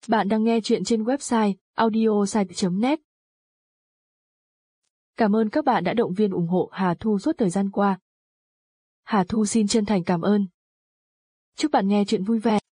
Bạn đang nghe chuyện trên website audiosite.net. Cảm ơn các bạn đã động viên ủng hộ Hà Thu suốt thời gian qua. Hà Thu xin chân thành cảm ơn. Chúc bạn nghe chuyện vui vẻ.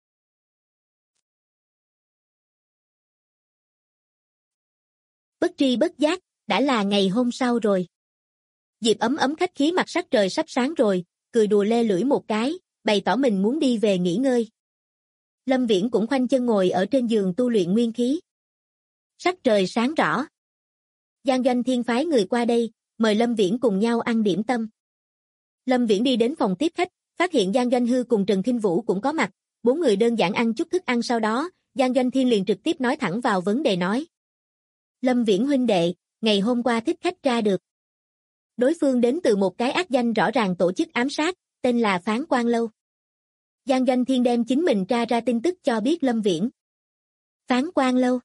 Bất tri bất giác, đã là ngày hôm sau rồi. Diệp ấm ấm khách khí mặt sắc trời sắp sáng rồi, cười đùa le lưỡi một cái, bày tỏ mình muốn đi về nghỉ ngơi. Lâm Viễn cũng khoanh chân ngồi ở trên giường tu luyện nguyên khí. Sắc trời sáng rõ. Giang Doanh Thiên phái người qua đây, mời Lâm Viễn cùng nhau ăn điểm tâm. Lâm Viễn đi đến phòng tiếp khách, phát hiện Giang Doanh Hư cùng Trần Kinh Vũ cũng có mặt, bốn người đơn giản ăn chút thức ăn sau đó, Giang Doanh Thiên liền trực tiếp nói thẳng vào vấn đề nói. Lâm Viễn huynh đệ, ngày hôm qua thích khách tra được. Đối phương đến từ một cái ác danh rõ ràng tổ chức ám sát, tên là Phán Quan Lâu. Giang Doanh Thiên đem chính mình tra ra tin tức cho biết Lâm Viễn. Phán Quan Lâu.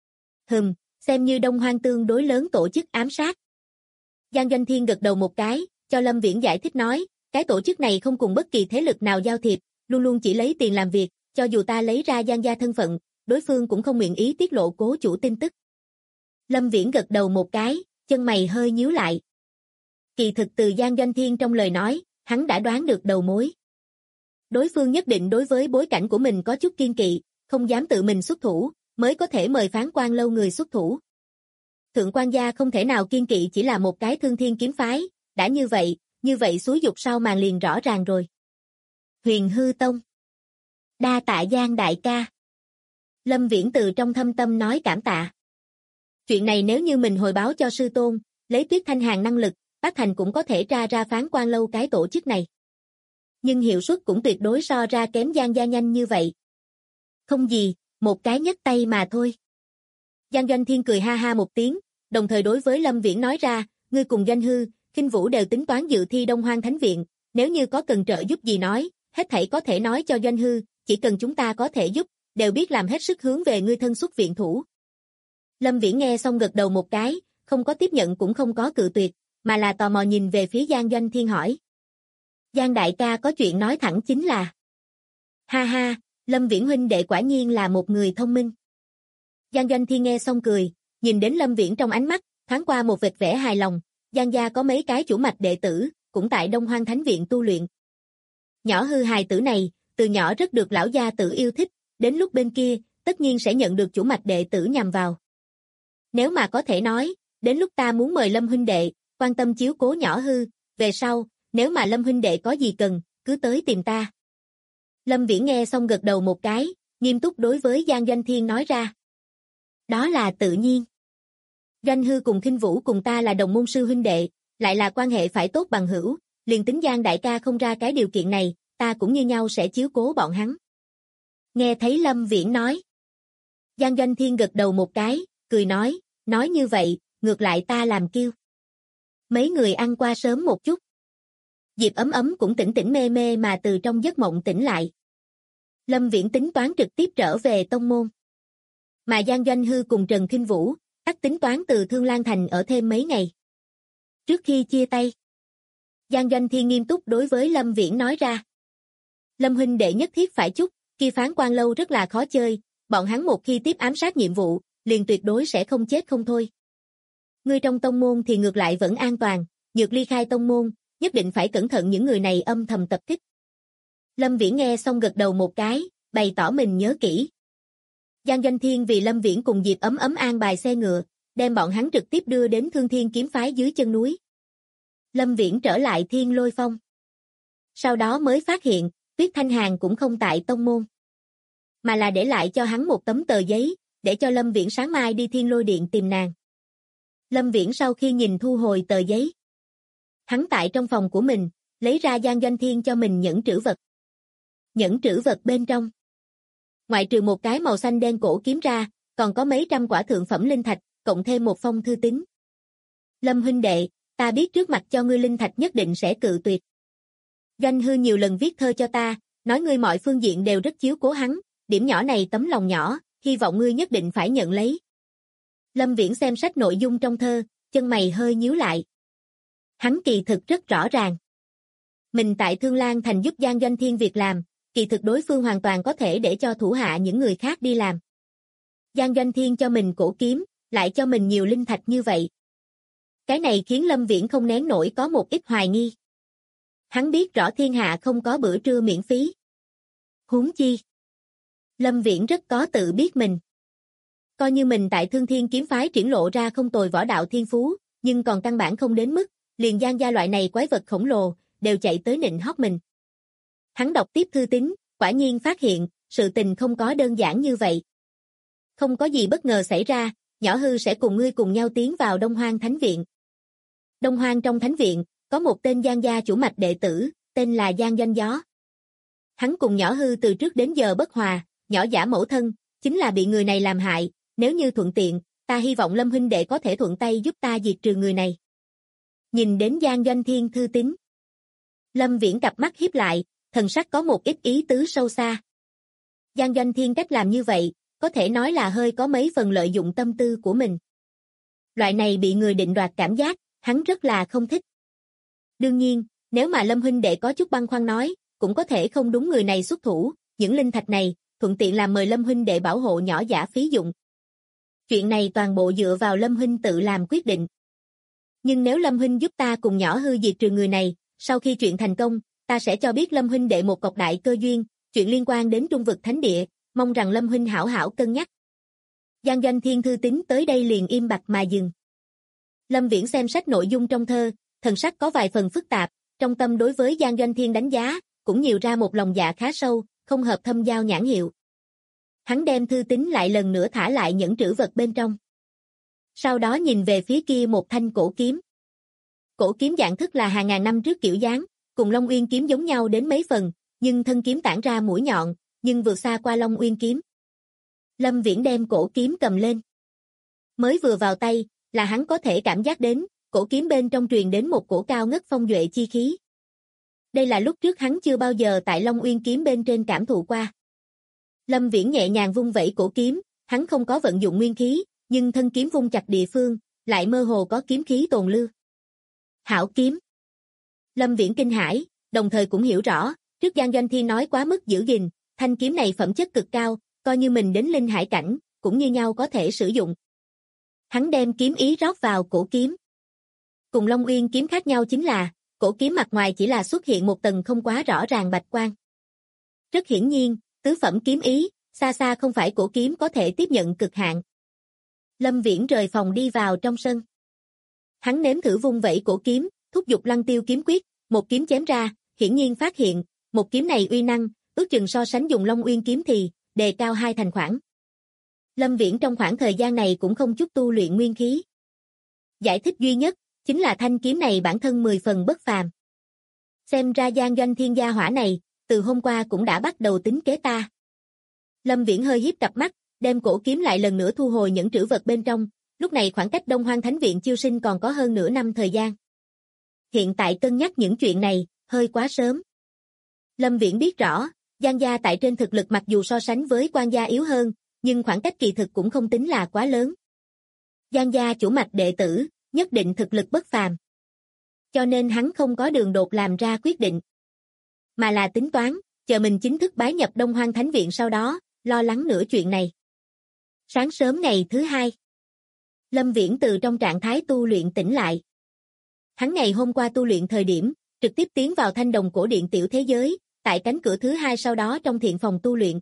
Xem như Đông Hoang tương đối lớn tổ chức ám sát. Giang Doanh Thiên gật đầu một cái, cho Lâm Viễn giải thích nói, cái tổ chức này không cùng bất kỳ thế lực nào giao thiệp, luôn luôn chỉ lấy tiền làm việc, cho dù ta lấy ra Giang gia thân phận, đối phương cũng không nguyện ý tiết lộ cố chủ tin tức. Lâm Viễn gật đầu một cái, chân mày hơi nhíu lại. Kỳ thực từ Giang Doanh Thiên trong lời nói, hắn đã đoán được đầu mối. Đối phương nhất định đối với bối cảnh của mình có chút kiên kỵ, không dám tự mình xuất thủ, mới có thể mời Phán Quan Lâu người xuất thủ. Thượng quan gia không thể nào kiên kỵ chỉ là một cái Thương Thiên kiếm phái, đã như vậy xúi dục sau màn liền rõ ràng rồi. Huyền Hư Tông. Đa tạ Giang đại ca. Lâm Viễn từ trong thâm tâm nói cảm tạ. Chuyện này nếu như mình hồi báo cho sư tôn, lấy Tuyết Thanh Hàn năng lực, Bác Thành cũng có thể tra ra Phán Quan Lâu cái tổ chức này. Nhưng hiệu suất cũng tuyệt đối so ra kém Giang gia nhanh như vậy. Không gì, một cái nhấc tay mà thôi. Giang Doanh Thiên cười ha ha một tiếng, đồng thời đối với Lâm Viễn nói ra, ngươi cùng Doanh Hư, Kinh Vũ đều tính toán dự thi Đông Hoang Thánh Viện, nếu như có cần trợ giúp gì nói, hết thảy có thể nói cho Doanh Hư, chỉ cần chúng ta có thể giúp, đều biết làm hết sức hướng về ngươi thân xuất viện thủ. Lâm Viễn nghe xong gật đầu một cái, không có tiếp nhận cũng không có cự tuyệt, mà là tò mò nhìn về phía Giang Doanh Thiên hỏi. Giang đại ca có chuyện nói thẳng chính là. Ha ha, Lâm Viễn huynh đệ quả nhiên là một người thông minh. Giang Doanh Thiên nghe xong cười, nhìn đến Lâm Viễn trong ánh mắt, thoáng qua một vệt vẻ hài lòng, Giang gia có mấy cái chủ mạch đệ tử, cũng tại Đông Hoang Thánh Viện tu luyện. Nhỏ Hư hài tử này, từ nhỏ rất được lão gia tử yêu thích, đến lúc bên kia, tất nhiên sẽ nhận được chủ mạch đệ tử nhằm vào. Nếu mà có thể nói, đến lúc ta muốn mời Lâm huynh đệ, quan tâm chiếu cố nhỏ Hư, về sau, nếu mà Lâm huynh đệ có gì cần, cứ tới tìm ta. Lâm Viễn nghe xong gật đầu một cái, nghiêm túc đối với Giang Doanh Thiên nói ra. Đó là tự nhiên. Doanh Hư cùng Kinh Vũ cùng ta là đồng môn sư huynh đệ, lại là quan hệ phải tốt bằng hữu, liền tính Giang đại ca không ra cái điều kiện này, ta cũng như nhau sẽ chiếu cố bọn hắn. Nghe thấy Lâm Viễn nói. Giang Doanh Thiên gật đầu một cái, cười nói như vậy, ngược lại ta làm kiêu. Mấy người ăn qua sớm một chút. Diệp ấm ấm cũng tỉnh tỉnh mê mê mà từ trong giấc mộng tỉnh lại. Lâm Viễn tính toán trực tiếp trở về tông môn. Mà Giang Doanh Hư cùng Trần Kinh Vũ, tắc tính toán từ Thương Lan Thành ở thêm mấy ngày. Trước khi chia tay, Giang Doanh Thiên nghiêm túc đối với Lâm Viễn nói ra. Lâm huynh đệ nhất thiết phải chúc, khi Phán Quan Lâu rất là khó chơi, bọn hắn một khi tiếp ám sát nhiệm vụ, liền tuyệt đối sẽ không chết không thôi. Ngươi trong tông môn thì ngược lại vẫn an toàn, nhược ly khai tông môn, nhất định phải cẩn thận những người này âm thầm tập kích. Lâm Viễn nghe xong gật đầu một cái, bày tỏ mình nhớ kỹ. Giang Doanh Thiên vì Lâm Viễn cùng Diệp ấm ấm an bài xe ngựa, đem bọn hắn trực tiếp đưa đến Thương Thiên kiếm phái dưới chân núi. Lâm Viễn trở lại Thiên Lôi Phong. Sau đó mới phát hiện, Tuyết Thanh Hàn cũng không tại tông môn, mà là để lại cho hắn một tấm tờ giấy, để cho Lâm Viễn sáng mai đi Thiên Lôi Điện tìm nàng. Lâm Viễn sau khi nhìn thu hồi tờ giấy, hắn tại trong phòng của mình, lấy ra Giang Doanh Thiên cho mình nhẫn trữ vật. Nhẫn trữ vật bên trong, ngoại trừ một cái màu xanh đen cổ kiếm ra, còn có mấy trăm quả thượng phẩm linh thạch, cộng thêm một phong thư tín. Lâm huynh đệ, ta biết trước mặt cho ngươi linh thạch nhất định sẽ cự tuyệt. Doanh Hư nhiều lần viết thơ cho ta, nói ngươi mọi phương diện đều rất chiếu cố hắn, điểm nhỏ này tấm lòng nhỏ, hy vọng ngươi nhất định phải nhận lấy. Lâm Viễn xem sách nội dung trong thơ, chân mày hơi nhíu lại. Hắn kỳ thực rất rõ ràng. Mình tại Thương Lan Thành giúp Giang Doanh Thiên việc làm, kỳ thực đối phương hoàn toàn có thể để cho thủ hạ những người khác đi làm. Giang Doanh Thiên cho mình cổ kiếm, lại cho mình nhiều linh thạch như vậy. Cái này khiến Lâm Viễn không nén nổi có một ít hoài nghi. Hắn biết rõ thiên hạ không có bữa trưa miễn phí. Huống chi. Lâm Viễn rất có tự biết mình. Coi như mình tại Thương Thiên kiếm phái triển lộ ra không tồi võ đạo thiên phú, nhưng còn căn bản không đến mức, liền Giang gia loại này quái vật khổng lồ, đều chạy tới nịnh hót mình. Hắn đọc tiếp thư tín, quả nhiên phát hiện, sự tình không có đơn giản như vậy. Không có gì bất ngờ xảy ra, nhỏ hư sẽ cùng ngươi cùng nhau tiến vào Đông Hoang Thánh Viện. Đông Hoang trong Thánh Viện, có một tên Giang gia chủ mạch đệ tử, tên là Giang Doanh Gió. Hắn cùng nhỏ hư từ trước đến giờ bất hòa, nhỏ giả mẫu thân, chính là bị người này làm hại, nếu như thuận tiện, ta hy vọng Lâm huynh đệ có thể thuận tay giúp ta diệt trừ người này. Nhìn đến Giang Doanh Thiên thư tín. Lâm Viễn cặp mắt híp lại, thần sắc có một ít ý tứ sâu xa. Giang Doanh Thiên cách làm như vậy, có thể nói là hơi có mấy phần lợi dụng tâm tư của mình. Loại này bị người định đoạt cảm giác, hắn rất là không thích. Đương nhiên, nếu mà Lâm huynh đệ có chút băn khoăn nói, cũng có thể không đúng người này xuất thủ, những linh thạch này, thuận tiện làm mời Lâm huynh đệ bảo hộ nhỏ giả phí dụng. Chuyện này toàn bộ dựa vào Lâm huynh tự làm quyết định. Nhưng nếu Lâm huynh giúp ta cùng nhỏ hư diệt trừ người này, sau khi chuyện thành công, ta sẽ cho biết Lâm huynh đệ một cọc đại cơ duyên, chuyện liên quan đến Trung vực thánh địa, mong rằng Lâm huynh hảo hảo cân nhắc. Giang Doanh Thiên thư tín tới đây liền im bặt mà dừng. Lâm Viễn xem sách nội dung trong thơ, thần sắc có vài phần phức tạp, trong tâm đối với Giang Doanh Thiên đánh giá, cũng nhiều ra một lòng dạ khá sâu, không hợp thâm giao nhãn hiệu. Hắn đem thư tín lại lần nữa thả lại những trữ vật bên trong. Sau đó nhìn về phía kia một thanh cổ kiếm. Cổ kiếm dạng thức là hàng ngàn năm trước kiểu dáng, cùng Long Uyên kiếm giống nhau đến mấy phần, nhưng thân kiếm tản ra mũi nhọn, nhưng vượt xa qua Long Uyên kiếm. Lâm Viễn đem cổ kiếm cầm lên. Mới vừa vào tay, là hắn có thể cảm giác đến, cổ kiếm bên trong truyền đến một cổ cao ngất phong duệ chi khí. Đây là lúc trước hắn chưa bao giờ tại Long Uyên kiếm bên trên cảm thụ qua. Lâm Viễn nhẹ nhàng vung vẩy cổ kiếm, hắn không có vận dụng nguyên khí, nhưng thân kiếm vung chặt địa phương, lại mơ hồ có kiếm khí tồn lưu. Hảo kiếm. Lâm Viễn kinh hãi, đồng thời cũng hiểu rõ, trước Giang Doanh Thiên nói quá mức giữ gìn, thanh kiếm này phẩm chất cực cao, coi như mình đến linh hải cảnh, cũng như nhau có thể sử dụng. Hắn đem kiếm ý rót vào cổ kiếm. Cùng Long Uyên kiếm khác nhau chính là, cổ kiếm mặt ngoài chỉ là xuất hiện một tầng không quá rõ ràng bạch quang. Rất hiển nhiên, tứ phẩm kiếm ý, xa xa không phải cổ kiếm có thể tiếp nhận cực hạn. Lâm Viễn rời phòng đi vào trong sân. Hắn nếm thử vung vẩy cổ kiếm, thúc giục Lăng Tiêu kiếm quyết, một kiếm chém ra, hiển nhiên phát hiện, một kiếm này uy năng, ước chừng so sánh dùng Long Uyên kiếm thì, đề cao 2 thành khoảng. Lâm Viễn trong khoảng thời gian này cũng không chút tu luyện nguyên khí. Giải thích duy nhất, chính là thanh kiếm này bản thân 10 phần bất phàm. Xem ra Giang Doanh Thiên gia hỏa này, từ hôm qua cũng đã bắt đầu tính kế ta. Lâm Viễn hơi hiếp cặp mắt, đem cổ kiếm lại lần nữa thu hồi những trữ vật bên trong, lúc này khoảng cách Đông Hoang Thánh Viện chiêu sinh còn có hơn nửa năm thời gian. Hiện tại cân nhắc những chuyện này, hơi quá sớm. Lâm Viễn biết rõ, Giang gia tại trên thực lực mặc dù so sánh với Quan gia yếu hơn, nhưng khoảng cách kỳ thực cũng không tính là quá lớn. Giang gia chủ mạch đệ tử, nhất định thực lực bất phàm. Cho nên hắn không có đường đột làm ra quyết định. Mà là tính toán, chờ mình chính thức bái nhập Đông Hoang Thánh Viện sau đó, lo lắng nửa chuyện này. Sáng sớm ngày thứ 2. Lâm Viễn từ trong trạng thái tu luyện tỉnh lại. Hắn ngày hôm qua tu luyện thời điểm, trực tiếp tiến vào Thanh Đồng cổ điện tiểu thế giới, tại cánh cửa thứ 2 sau đó trong thiện phòng tu luyện.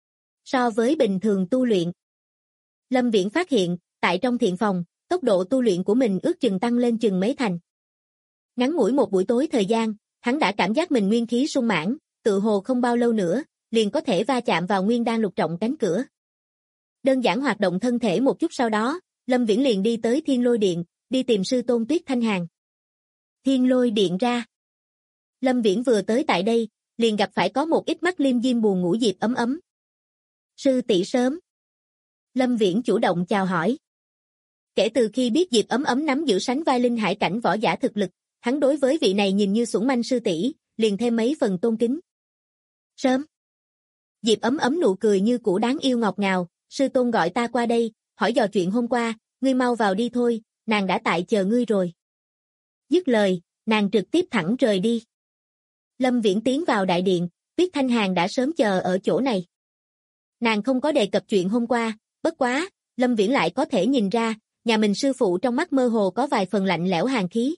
So với bình thường tu luyện, Lâm Viễn phát hiện, tại trong thiện phòng, tốc độ tu luyện của mình ước chừng tăng lên chừng mấy thành. Ngắn ngủi một buổi tối thời gian, hắn đã cảm giác mình nguyên khí sung mãn, tự hồ không bao lâu nữa, liền có thể va chạm vào nguyên đan lục trọng cánh cửa. Đơn giản hoạt động thân thể một chút sau đó, Lâm Viễn liền đi tới Thiên Lôi Điện, đi tìm sư tôn Tuyết Thanh Hàn. Thiên Lôi Điện ra. Lâm Viễn vừa tới tại đây, liền gặp phải có một ít mắt liêm diêm buồn ngủ Diệp Ấm Ấm. Sư tỷ sớm. Lâm Viễn chủ động chào hỏi. Kể từ khi biết Diệp Ấm Ấm nắm giữ sánh vai linh hải cảnh võ giả thực lực, hắn đối với vị này nhìn như xuẩn manh sư tỷ, liền thêm mấy phần tôn kính. Sớm. Diệp Ấm Ấm nụ cười như cũ đáng yêu ngọt ngào, sư tôn gọi ta qua đây, hỏi dò chuyện hôm qua, ngươi mau vào đi thôi, nàng đã tại chờ ngươi rồi. Dứt lời, nàng trực tiếp thẳng rời đi. Lâm Viễn tiến vào đại điện, Tuyết Thanh Hàn đã sớm chờ ở chỗ này. Nàng không có đề cập chuyện hôm qua, Bất quá, Lâm Viễn lại có thể nhìn ra, nhà mình sư phụ trong mắt mơ hồ có vài phần lạnh lẽo hàn khí.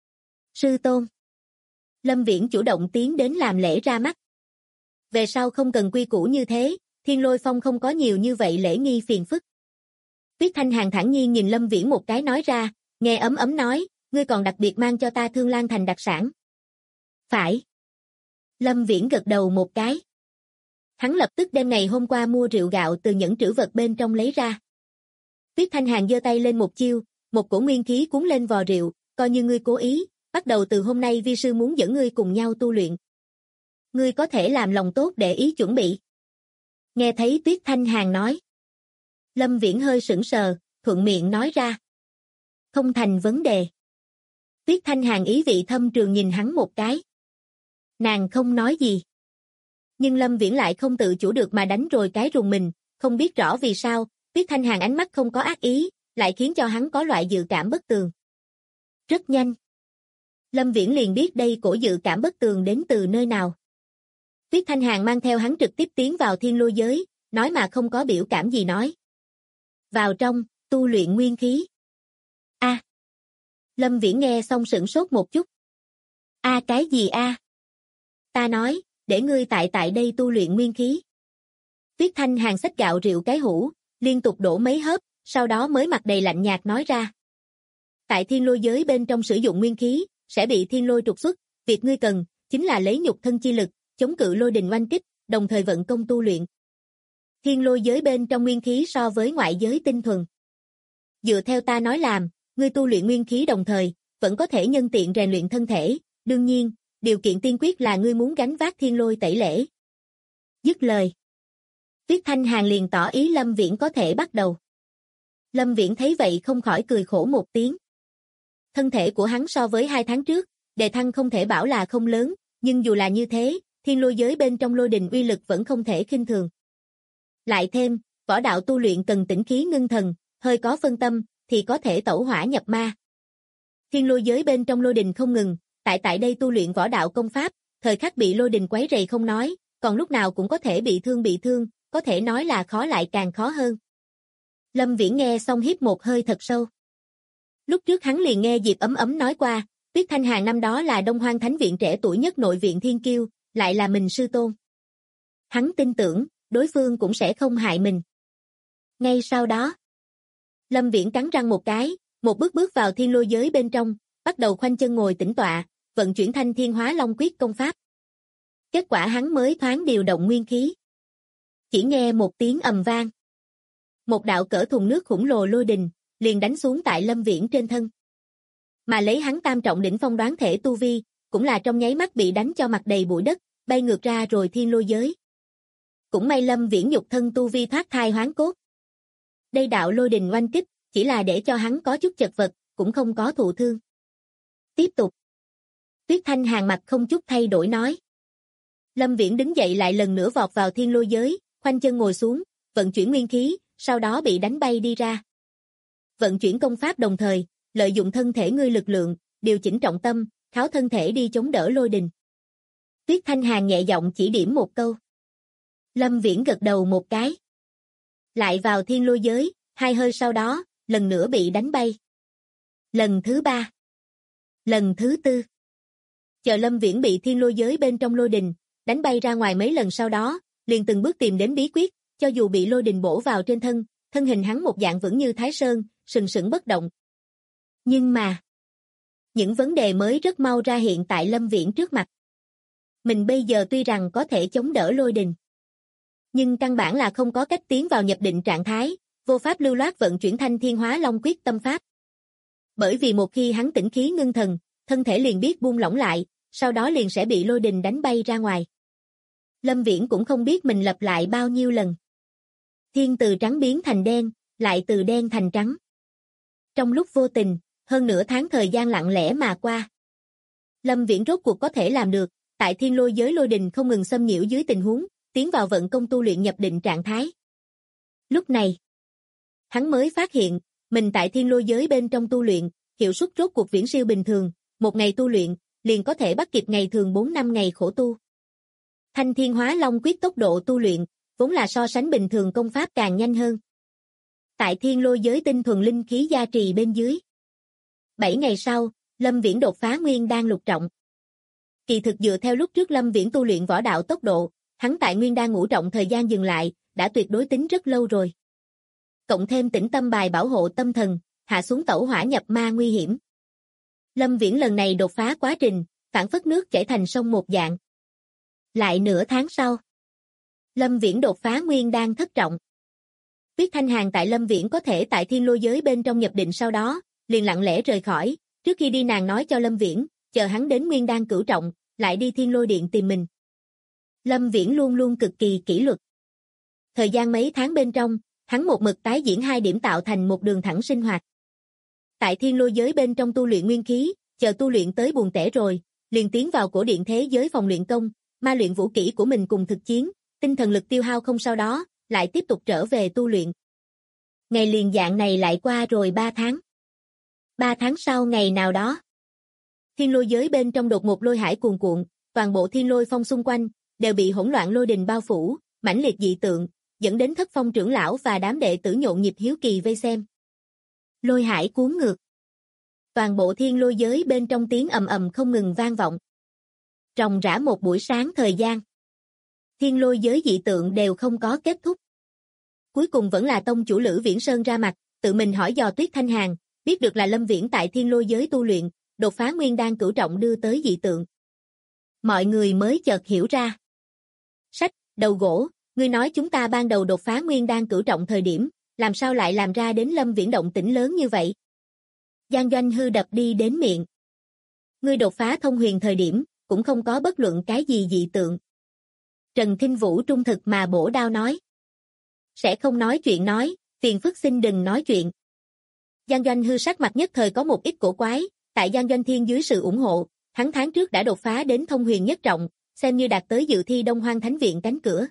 Sư tôn. Lâm Viễn chủ động tiến đến làm lễ ra mắt. Về sau không cần quy củ như thế, Thiên Lôi Phong không có nhiều như vậy lễ nghi phiền phức. Tuyết Thanh Hàn thản nhiên nhìn Lâm Viễn một cái nói ra, nghe ấm ấm nói, ngươi còn đặc biệt mang cho ta Thương Lan Thành đặc sản. Phải. Lâm Viễn gật đầu một cái. Hắn lập tức đem ngày hôm qua mua rượu gạo từ nhẫn trữ vật bên trong lấy ra. Tuyết Thanh Hàn giơ tay lên một chiêu, một cổ nguyên khí cuốn lên vò rượu, coi như ngươi cố ý, bắt đầu từ hôm nay vi sư muốn dẫn ngươi cùng nhau tu luyện. Ngươi có thể làm lòng tốt để ý chuẩn bị. Nghe thấy Tuyết Thanh Hàn nói. Lâm Viễn hơi sững sờ, thuận miệng nói ra. Không thành vấn đề. Tuyết Thanh Hàn ý vị thâm trường nhìn hắn một cái. Nàng không nói gì. Nhưng Lâm Viễn lại không tự chủ được mà đánh rồi cái rùng mình, không biết rõ vì sao, Tuyết Thanh Hàn ánh mắt không có ác ý, lại khiến cho hắn có loại dự cảm bất tường. Rất nhanh. Lâm Viễn liền biết đây cổ dự cảm bất tường đến từ nơi nào. Tuyết Thanh Hàn mang theo hắn trực tiếp tiến vào thiên lôi giới, nói mà không có biểu cảm gì nói. Vào trong, tu luyện nguyên khí. A. Lâm Viễn nghe xong sửng sốt một chút. A cái gì a? Ta nói, để ngươi tại đây tu luyện nguyên khí. Tuyết Thanh Hàn xách gạo rượu cái hũ, liên tục đổ mấy hớp, sau đó mới mặt đầy lạnh nhạt nói ra. Tại thiên lôi giới bên trong sử dụng nguyên khí, sẽ bị thiên lôi trục xuất, việc ngươi cần, chính là lấy nhục thân chi lực, chống cự lôi đình oanh kích, đồng thời vận công tu luyện. Thiên lôi giới bên trong nguyên khí so với ngoại giới tinh thuần. Dựa theo ta nói làm, ngươi tu luyện nguyên khí đồng thời, vẫn có thể nhân tiện rèn luyện thân thể, đương nhiên, điều kiện tiên quyết là ngươi muốn gánh vác thiên lôi tẩy lễ. Dứt lời. Tuyết Thanh Hàn liền tỏ ý Lâm Viễn có thể bắt đầu. Lâm Viễn thấy vậy không khỏi cười khổ một tiếng. Thân thể của hắn so với 2 tháng trước, đề thăng không thể bảo là không lớn, nhưng dù là như thế, thiên lôi giới bên trong lôi đình uy lực vẫn không thể khinh thường. Lại thêm, võ đạo tu luyện cần tĩnh khí ngưng thần, hơi có phân tâm, thì có thể tẩu hỏa nhập ma. Thiên lôi giới bên trong lôi đình không ngừng, tại đây tu luyện võ đạo công pháp, thời khắc bị lôi đình quấy rầy không nói, còn lúc nào cũng có thể bị thương, có thể nói là khó lại càng khó hơn. Lâm Viễn nghe xong hít một hơi thật sâu. Lúc trước hắn liền nghe Diệp Ấm Ấm nói qua, Tuyết Thanh Hàn năm đó là Đông Hoang Thánh viện trẻ tuổi nhất nội viện thiên kiêu, lại là mình sư tôn. Hắn tin tưởng, đối phương cũng sẽ không hại mình. Ngay sau đó, Lâm Viễn cắn răng một cái, một bước bước vào thiên lôi giới bên trong, bắt đầu khoanh chân ngồi tĩnh tọa, vận chuyển Thanh Thiên Hóa Long Quyết công pháp. Kết quả hắn mới thoáng điều động nguyên khí. Chỉ nghe một tiếng ầm vang. Một đạo cỡ thùng nước khổng lồ lôi đình, liền đánh xuống tại Lâm Viễn trên thân. Mà lấy hắn tam trọng đỉnh phong đoán thể tu vi, cũng là trong nháy mắt bị đánh cho mặt đầy bụi đất, bay ngược ra rồi thiên lôi giới. Cũng may Lâm Viễn nhục thân tu vi thoát thai hoán cốt. Đây đạo lôi đình oanh kích, chỉ là để cho hắn có chút chật vật, cũng không có thụ thương. Tiếp tục. Tuyết Thanh Hàn mặt không chút thay đổi nói. Lâm Viễn đứng dậy lại lần nữa vọt vào thiên lôi giới, khoanh chân ngồi xuống, vận chuyển nguyên khí, sau đó bị đánh bay đi ra. Vận chuyển công pháp đồng thời, lợi dụng thân thể ngươi lực lượng, điều chỉnh trọng tâm, kháo thân thể đi chống đỡ lôi đình. Tuyết Thanh Hàn nhẹ giọng chỉ điểm một câu. Lâm Viễn gật đầu một cái. Lại vào thiên lôi giới, 2 hơi sau đó, lần nữa bị đánh bay. Lần thứ 3. Lần thứ 4. Chờ Lâm Viễn bị thiên lôi giới bên trong lôi đình, đánh bay ra ngoài mấy lần sau đó, liền từng bước tìm đến bí quyết, cho dù bị lôi đình bổ vào trên thân, thân hình hắn một dạng vững như Thái Sơn, sừng sững bất động. Nhưng mà, những vấn đề mới rất mau ra hiện tại Lâm Viễn trước mặt. Mình bây giờ tuy rằng có thể chống đỡ lôi đình, nhưng căn bản là không có cách tiến vào nhập định trạng thái, vô pháp lưu loát vận chuyển Thanh Thiên Hóa Long Quyết tâm pháp. Bởi vì một khi hắn tĩnh khí ngưng thần, thân thể liền biết buông lỏng lại, sau đó liền sẽ bị lôi đình đánh bay ra ngoài. Lâm Viễn cũng không biết mình lặp lại bao nhiêu lần. Thiên từ trắng biến thành đen, lại từ đen thành trắng. Trong lúc vô tình, hơn nửa tháng thời gian lặng lẽ mà qua. Lâm Viễn rốt cuộc có thể làm được, tại thiên lôi giới lôi đình không ngừng xâm nhiễu dưới tình huống, tiến vào vận công tu luyện nhập định trạng thái. Lúc này, hắn mới phát hiện, mình tại thiên lôi giới bên trong tu luyện, hiệu suất rốt cuộc viễn siêu bình thường, một ngày tu luyện, liền có thể bắt kịp ngày thường 4-5 ngày khổ tu. Thanh Thiên Hóa Long Quyết tốc độ tu luyện, vốn là so sánh bình thường công pháp càng nhanh hơn. Tại thiên lôi giới tinh thuần linh khí gia trì bên dưới. 7 ngày sau, Lâm Viễn đột phá nguyên đan lục trọng. Kỳ thực dựa theo lúc trước Lâm Viễn tu luyện võ đạo tốc độ, hắn tại nguyên đan ngũ trọng thời gian dừng lại, đã tuyệt đối tính rất lâu rồi. Cộng thêm tĩnh tâm bài bảo hộ tâm thần, hạ xuống tẩu hỏa nhập ma nguy hiểm. Lâm Viễn lần này đột phá quá trình, phảng phất nước chảy thành sông một dạng. Lại nửa tháng sau, Lâm Viễn đột phá nguyên đan thất trọng. Tuyết Thanh Hàn tại Lâm Viễn có thể tại thiên lôi giới bên trong nhập định sau đó, liền lặng lẽ rời khỏi, trước khi đi nàng nói cho Lâm Viễn, chờ hắn đến nguyên đan cửu trọng, lại đi thiên lôi điện tìm mình. Lâm Viễn luôn luôn cực kỳ kỷ luật. Thời gian mấy tháng bên trong, hắn một mực tái diễn 2 điểm tạo thành một đường thẳng sinh hoạt. Tại thiên lôi giới bên trong tu luyện nguyên khí, chờ tu luyện tới buồn tẻ rồi, liền tiến vào cổ điện thế giới phòng luyện công, ma luyện vũ kỹ của mình cùng thực chiến, tinh thần lực tiêu hao không sau đó, lại tiếp tục trở về tu luyện. Ngày liền dạng này lại qua rồi 3 tháng. 3 tháng sau ngày nào đó, thiên lôi giới bên trong đột ngột lôi hải cuồn cuộn, toàn bộ thiên lôi phong xung quanh đều bị hỗn loạn lôi đình bao phủ, mãnh liệt dị tượng, dẫn đến Thất Phong trưởng lão và đám đệ tử nhộn nhịp hiếu kỳ vây xem. Lôi hải cuốn ngược. Toàn bộ thiên lôi giới bên trong tiếng ầm ầm không ngừng vang vọng. Ròng rã một buổi sáng thời gian. Thiên lôi giới dị tượng đều không có kết thúc. Cuối cùng vẫn là tông chủ Lữ Viễn Sơn ra mặt, tự mình hỏi dò Tuyết Thanh Hàn, biết được là Lâm Viễn tại thiên lôi giới tu luyện, đột phá nguyên đan cửu trọng đưa tới dị tượng. Mọi người mới chợt hiểu ra. Sách, đầu gỗ, ngươi nói chúng ta ban đầu đột phá nguyên đan cửu trọng thời điểm, làm sao lại làm ra đến Lâm Viễn động tĩnh lớn như vậy? Giang Doanh Hư đập đi đến miệng. Ngươi đột phá thông huyền thời điểm, cũng không có bất luận cái gì dị tượng. Trần Thinh Vũ trung thực mà bổ đao nói. Sẽ không nói chuyện nói, phiền phức xin đừng nói chuyện. Giang Doanh Hư sắc mặt nhất thời có một ít cổ quái, tại Giang Doanh Thiên dưới sự ủng hộ, hắn tháng trước đã đột phá đến thông huyền nhất trọng, xem như đạt tới dự thi Đông Hoang Thánh Viện cánh cửa.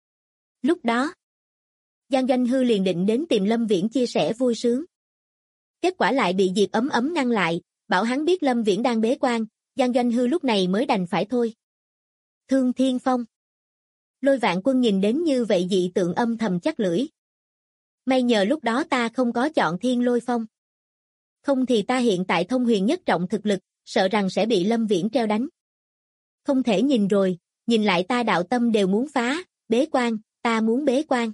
Lúc đó, Giang Doanh Hư liền định đến tìm Lâm Viễn chia sẻ vui sướng. Kết quả lại bị Diệp Ấm Ấm ngăn lại, bảo hắn biết Lâm Viễn đang bế quan, Giang Doanh Hư lúc này mới đành phải thôi. Thương Thiên Phong. Lôi Vạn Quân nhìn đến như vậy dị tượng âm thầm chắc lưỡi. May nhờ lúc đó ta không có chọn Thiên Lôi Phong. Không thì ta hiện tại thông huyền nhất trọng thực lực, sợ rằng sẽ bị Lâm Viễn treo đánh. Không thể nhìn rồi, nhìn lại ta đạo tâm đều muốn phá, bế quan, ta muốn bế quan.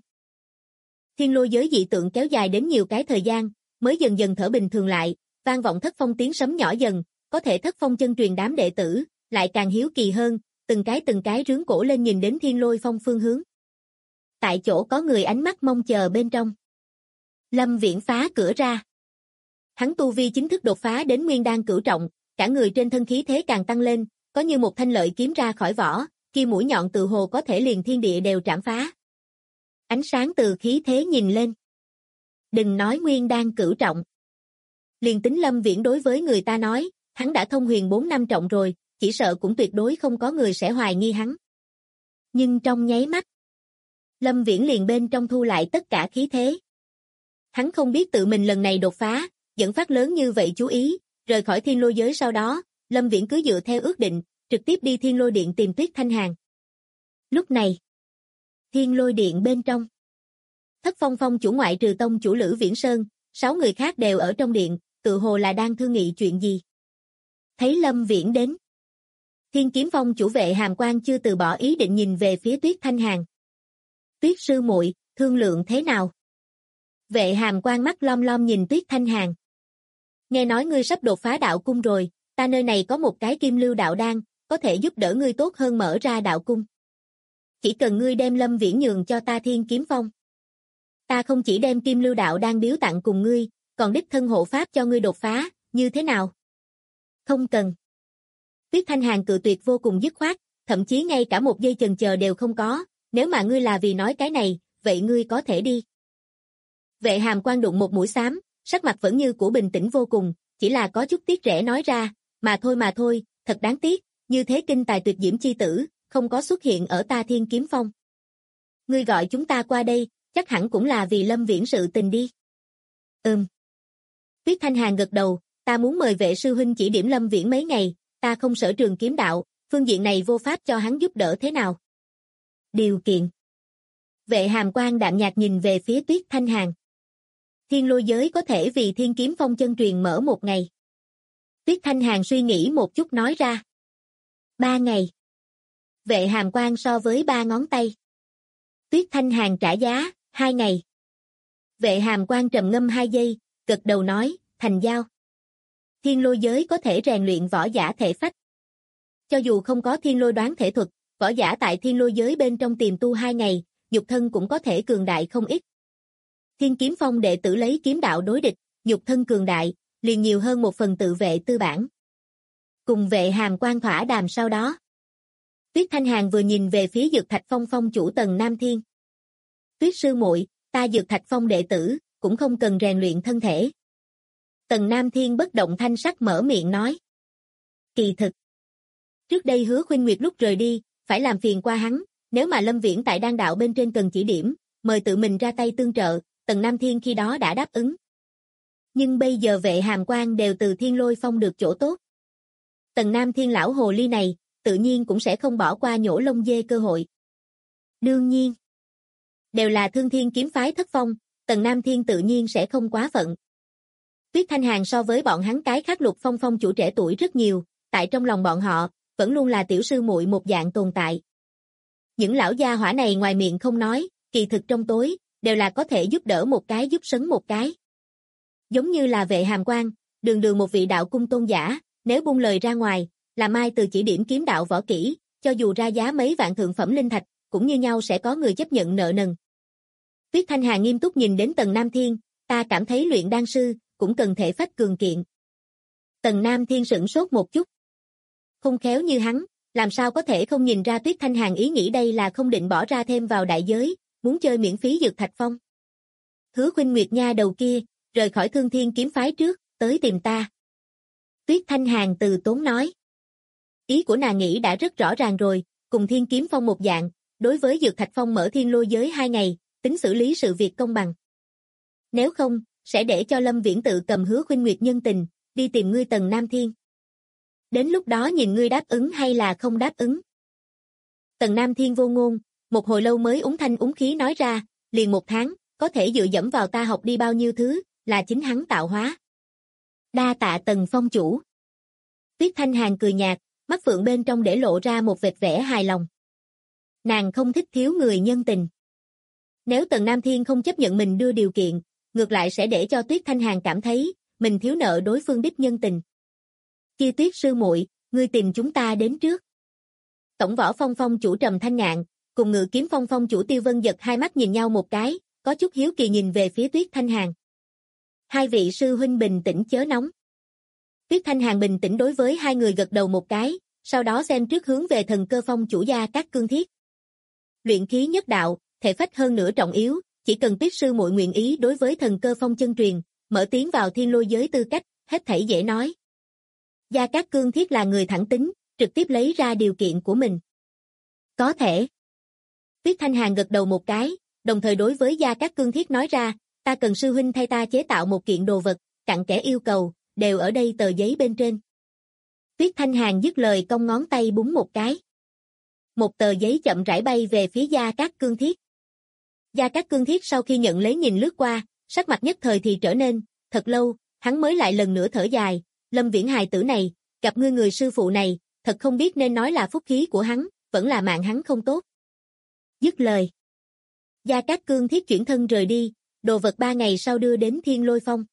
Thiên lôi giới dị tượng kéo dài đến nhiều cái thời gian, mới dần dần thở bình thường lại, vang vọng Thất Phong tiếng sấm nhỏ dần, có thể Thất Phong chân truyền đám đệ tử, lại càng hiếu kỳ hơn, từng cái rướn cổ lên nhìn đến Thiên Lôi Phong phương hướng. Tại chỗ có người ánh mắt mong chờ bên trong. Lâm Viễn phá cửa ra. Hắn tu vi chính thức đột phá đến nguyên đan cửu trọng, cả người trên thân khí thế càng tăng lên, có như một thanh lợi kiếm ra khỏi vỏ, kia mũi nhọn tự hồ có thể liền thiên địa đều trảm phá. Ánh sáng từ khí thế nhìn lên. Đừng nói nguyên đan cửu trọng. Liền tính Lâm Viễn đối với người ta nói, hắn đã thông huyền 4 năm trọng rồi, chỉ sợ cũng tuyệt đối không có người sẽ hoài nghi hắn. Nhưng trong nháy mắt, Lâm Viễn liền bên trong thu lại tất cả khí thế. Hắn không biết tự mình lần này đột phá, dẫn phát lớn như vậy chú ý, rời khỏi thiên lôi giới sau đó, Lâm Viễn cứ dựa theo ước định, trực tiếp đi thiên lôi điện tìm Tuyết Thanh Hàn. Lúc này, thiên lôi điện bên trong, Thất Phong Phong chủ ngoại trừ tông chủ Lữ Viễn Sơn, 6 người khác đều ở trong điện, tự hồ là đang thương nghị chuyện gì. Thấy Lâm Viễn đến, Thiên Kiếm Phong chủ Vệ Hàm Quang chưa từ bỏ ý định nhìn về phía Tuyết Thanh Hàn. Tuyết sư muội, thương lượng thế nào? Vệ Hàm Quang mắt lom lom nhìn Tuyết Thanh Hàn. Nghe nói ngươi sắp đột phá đạo cung rồi, ta nơi này có một cái kim lưu đạo đan, có thể giúp đỡ ngươi tốt hơn mở ra đạo cung. Chỉ cần ngươi đem Lâm Viễn nhường cho ta Thiên Kiếm Phong. Ta không chỉ đem kim lưu đạo đan biếu tặng cùng ngươi, còn đích thân hộ pháp cho ngươi đột phá, như thế nào? Không cần. Tuyết Thanh Hàn cự tuyệt vô cùng dứt khoát, thậm chí ngay cả một giây chần chờ đều không có, nếu mà ngươi là vì nói cái này, vậy ngươi có thể đi. Vệ Hàm Quang đụng một mũi xám, sắc mặt vẫn như cũ bình tĩnh vô cùng, chỉ là có chút tiếc rẻ nói ra, mà thôi, thật đáng tiếc, như thế kinh tài tuyệt diễm chi tử, không có xuất hiện ở ta Thiên Kiếm Phong. Ngươi gọi chúng ta qua đây, chắc hẳn cũng là vì Lâm Viễn sự tình đi. Tuyết Thanh Hàn gật đầu, ta muốn mời vệ sư huynh chỉ điểm Lâm Viễn mấy ngày, ta không sở trường kiếm đạo, phương diện này vô pháp cho hắn giúp đỡ thế nào. Điều kiện. Vệ Hàm Quang đạm nhạt nhìn về phía Tuyết Thanh Hàn. Thiên lôi giới có thể vì Thiên Kiếm Phong chân truyền mở 1 ngày. Tuyết Thanh Hàn suy nghĩ một chút nói ra. 3 ngày. Vệ Hàm Quang so với 3 ngón tay. Tuyết Thanh Hàn trả giá, 2 ngày. Vệ Hàm Quang trầm ngâm 2 giây, gật đầu nói, thành giao. Thiên lôi giới có thể rèn luyện võ giả thể phách. Cho dù không có thiên lôi đoán thể thuật, võ giả tại thiên lôi giới bên trong tiềm tu 2 ngày, nhục thân cũng có thể cường đại không ít. Thiên Kiếm Phong đệ tử lấy kiếm đạo đối địch, nhục thân cường đại, liền nhiều hơn một phần tự vệ tư bản. Cùng Vệ Hàm Quang thỏa đàm sau đó. Tuyết Thanh Hàn vừa nhìn về phía Dược Thạch Phong phong chủ Tần Nam Thiên. Tuyết sư muội, ta Dược Thạch Phong đệ tử, cũng không cần rèn luyện thân thể. Tần Nam Thiên bất động thanh sắc mở miệng nói. Kỳ thực. Trước đây Hứa Khuynh Nguyệt lúc rời đi, phải làm phiền qua hắn, nếu mà Lâm Viễn tại đan đạo bên trên cần chỉ điểm, mời tự mình ra tay tương trợ, Tần Nam Thiên khi đó đã đáp ứng. Nhưng bây giờ Vệ Hàm Quang đều từ Thiên Lôi Phong được chỗ tốt. Tần Nam Thiên lão hồ ly này, tự nhiên cũng sẽ không bỏ qua nhổ lông dê cơ hội. Đương nhiên, đều là Thương Thiên kiếm phái thất phong, Tần Nam Thiên tự nhiên sẽ không quá phận. Tuyết Thanh Hàn so với bọn hắn cái khác Lục Phong phong chủ trẻ tuổi rất nhiều, tại trong lòng bọn họ, vẫn luôn là tiểu sư muội một dạng tồn tại. Những lão gia hỏa này ngoài miệng không nói, kỳ thực trong tối, đều là có thể giúp đỡ một cái giúp sấn một cái. Giống như là Vệ Hàm Quang, đường đường một vị đạo cung tôn giả, nếu buông lời ra ngoài, làm ai từ chỉ điểm kiếm đạo võ kỹ, cho dù ra giá mấy vạn thượng phẩm linh thạch, cũng như nhau sẽ có người chấp nhận nợ nần. Tuyết Thanh Hà nghiêm túc nhìn đến Tần Nam Thiên, ta cảm thấy luyện đan sư, cũng cần thể phách cường kiện. Tần Nam Thiên sửng sốt một chút. Không khéo như hắn, làm sao có thể không nhìn ra Tuyết Thanh Hàn ý nghĩ đây là không định bỏ ra thêm vào đại giới, muốn chơi miễn phí Dược Thạch Phong. Hứa Khuynh Nguyệt nha đầu kia, rời khỏi Thương Thiên kiếm phái trước, tới tìm ta. Tuyết Thanh Hàn từ tốn nói. Ý của nàng nghĩ đã rất rõ ràng rồi, cùng Thiên Kiếm Phong một dạng, đối với Dược Thạch Phong mở thiên lôi giới 2 ngày, tính xử lý sự việc công bằng. Nếu không, sẽ để cho Lâm Viễn tự cầm Hứa Khuynh Nguyệt nhân tình, đi tìm ngươi Tần Nam Thiên. Đến lúc đó nhìn ngươi đáp ứng hay là không đáp ứng. Tần Nam Thiên vô ngôn, một hồi lâu mới úng thanh úng khí nói ra, liền 1 tháng, có thể dựa dẫm vào ta học đi bao nhiêu thứ, là chính hắn tạo hóa. Đa tạ Tần phong chủ. Tuyết Thanh Hàn cười nhạt, mắt phượng bên trong để lộ ra một vệt vẻ hài lòng. Nàng không thích thiếu người nhân tình. Nếu Tần Nam Thiên không chấp nhận mình đưa điều kiện, ngược lại sẽ để cho Tuyết Thanh Hàn cảm thấy, mình thiếu nợ đối phương đích nhân tình. Kia Tuyết sư muội, ngươi tìm chúng ta đến trước. Tổng võ phong phong chủ Trầm Thanh Ngạn, cùng Ngự kiếm phong phong chủ Tiêu Vân Dật hai mắt nhìn nhau một cái, có chút hiếu kỳ nhìn về phía Tuyết Thanh Hàn. Hai vị sư huynh bình tĩnh chớ nóng. Tuyết Thanh Hàn bình tĩnh đối với hai người gật đầu một cái, sau đó xem trước hướng về Thần Cơ Phong chủ Gia Cát Cương Thiết. Luyện khí nhất đạo, thể phách hơn nữa trọng yếu, chỉ cần Tuyết sư muội nguyện ý đối với Thần Cơ Phong chân truyền, mở tiến vào thiên lôi giới tư cách, hết thảy dễ nói. Gia Cát Cương Thiết là người thẳng tính, trực tiếp lấy ra điều kiện của mình. Có thể. Tuyết Thanh Hàn gật đầu một cái, đồng thời đối với Gia Cát Cương Thiết nói ra, ta cần sư huynh thay ta chế tạo một kiện đồ vật, cặn kẽ yêu cầu, đều ở đây tờ giấy bên trên. Tuyết Thanh Hàn dứt lời cong ngón tay búng một cái. Một tờ giấy chậm rãi bay về phía Gia Cát Cương Thiết. Gia Cát Cương Thiết sau khi nhận lấy nhìn lướt qua, sắc mặt nhất thời thì trở nên, thật lâu, hắn mới lại lần nữa thở dài, Lâm Viễn hài tử này, gặp ngươi người sư phụ này, thật không biết nên nói là phúc khí của hắn, vẫn là mạng hắn không tốt. Dứt lời. Gia Cát Cương Thiết chuyển thân rời đi, đồ vật 3 ngày sau đưa đến Thiên Lôi Phong.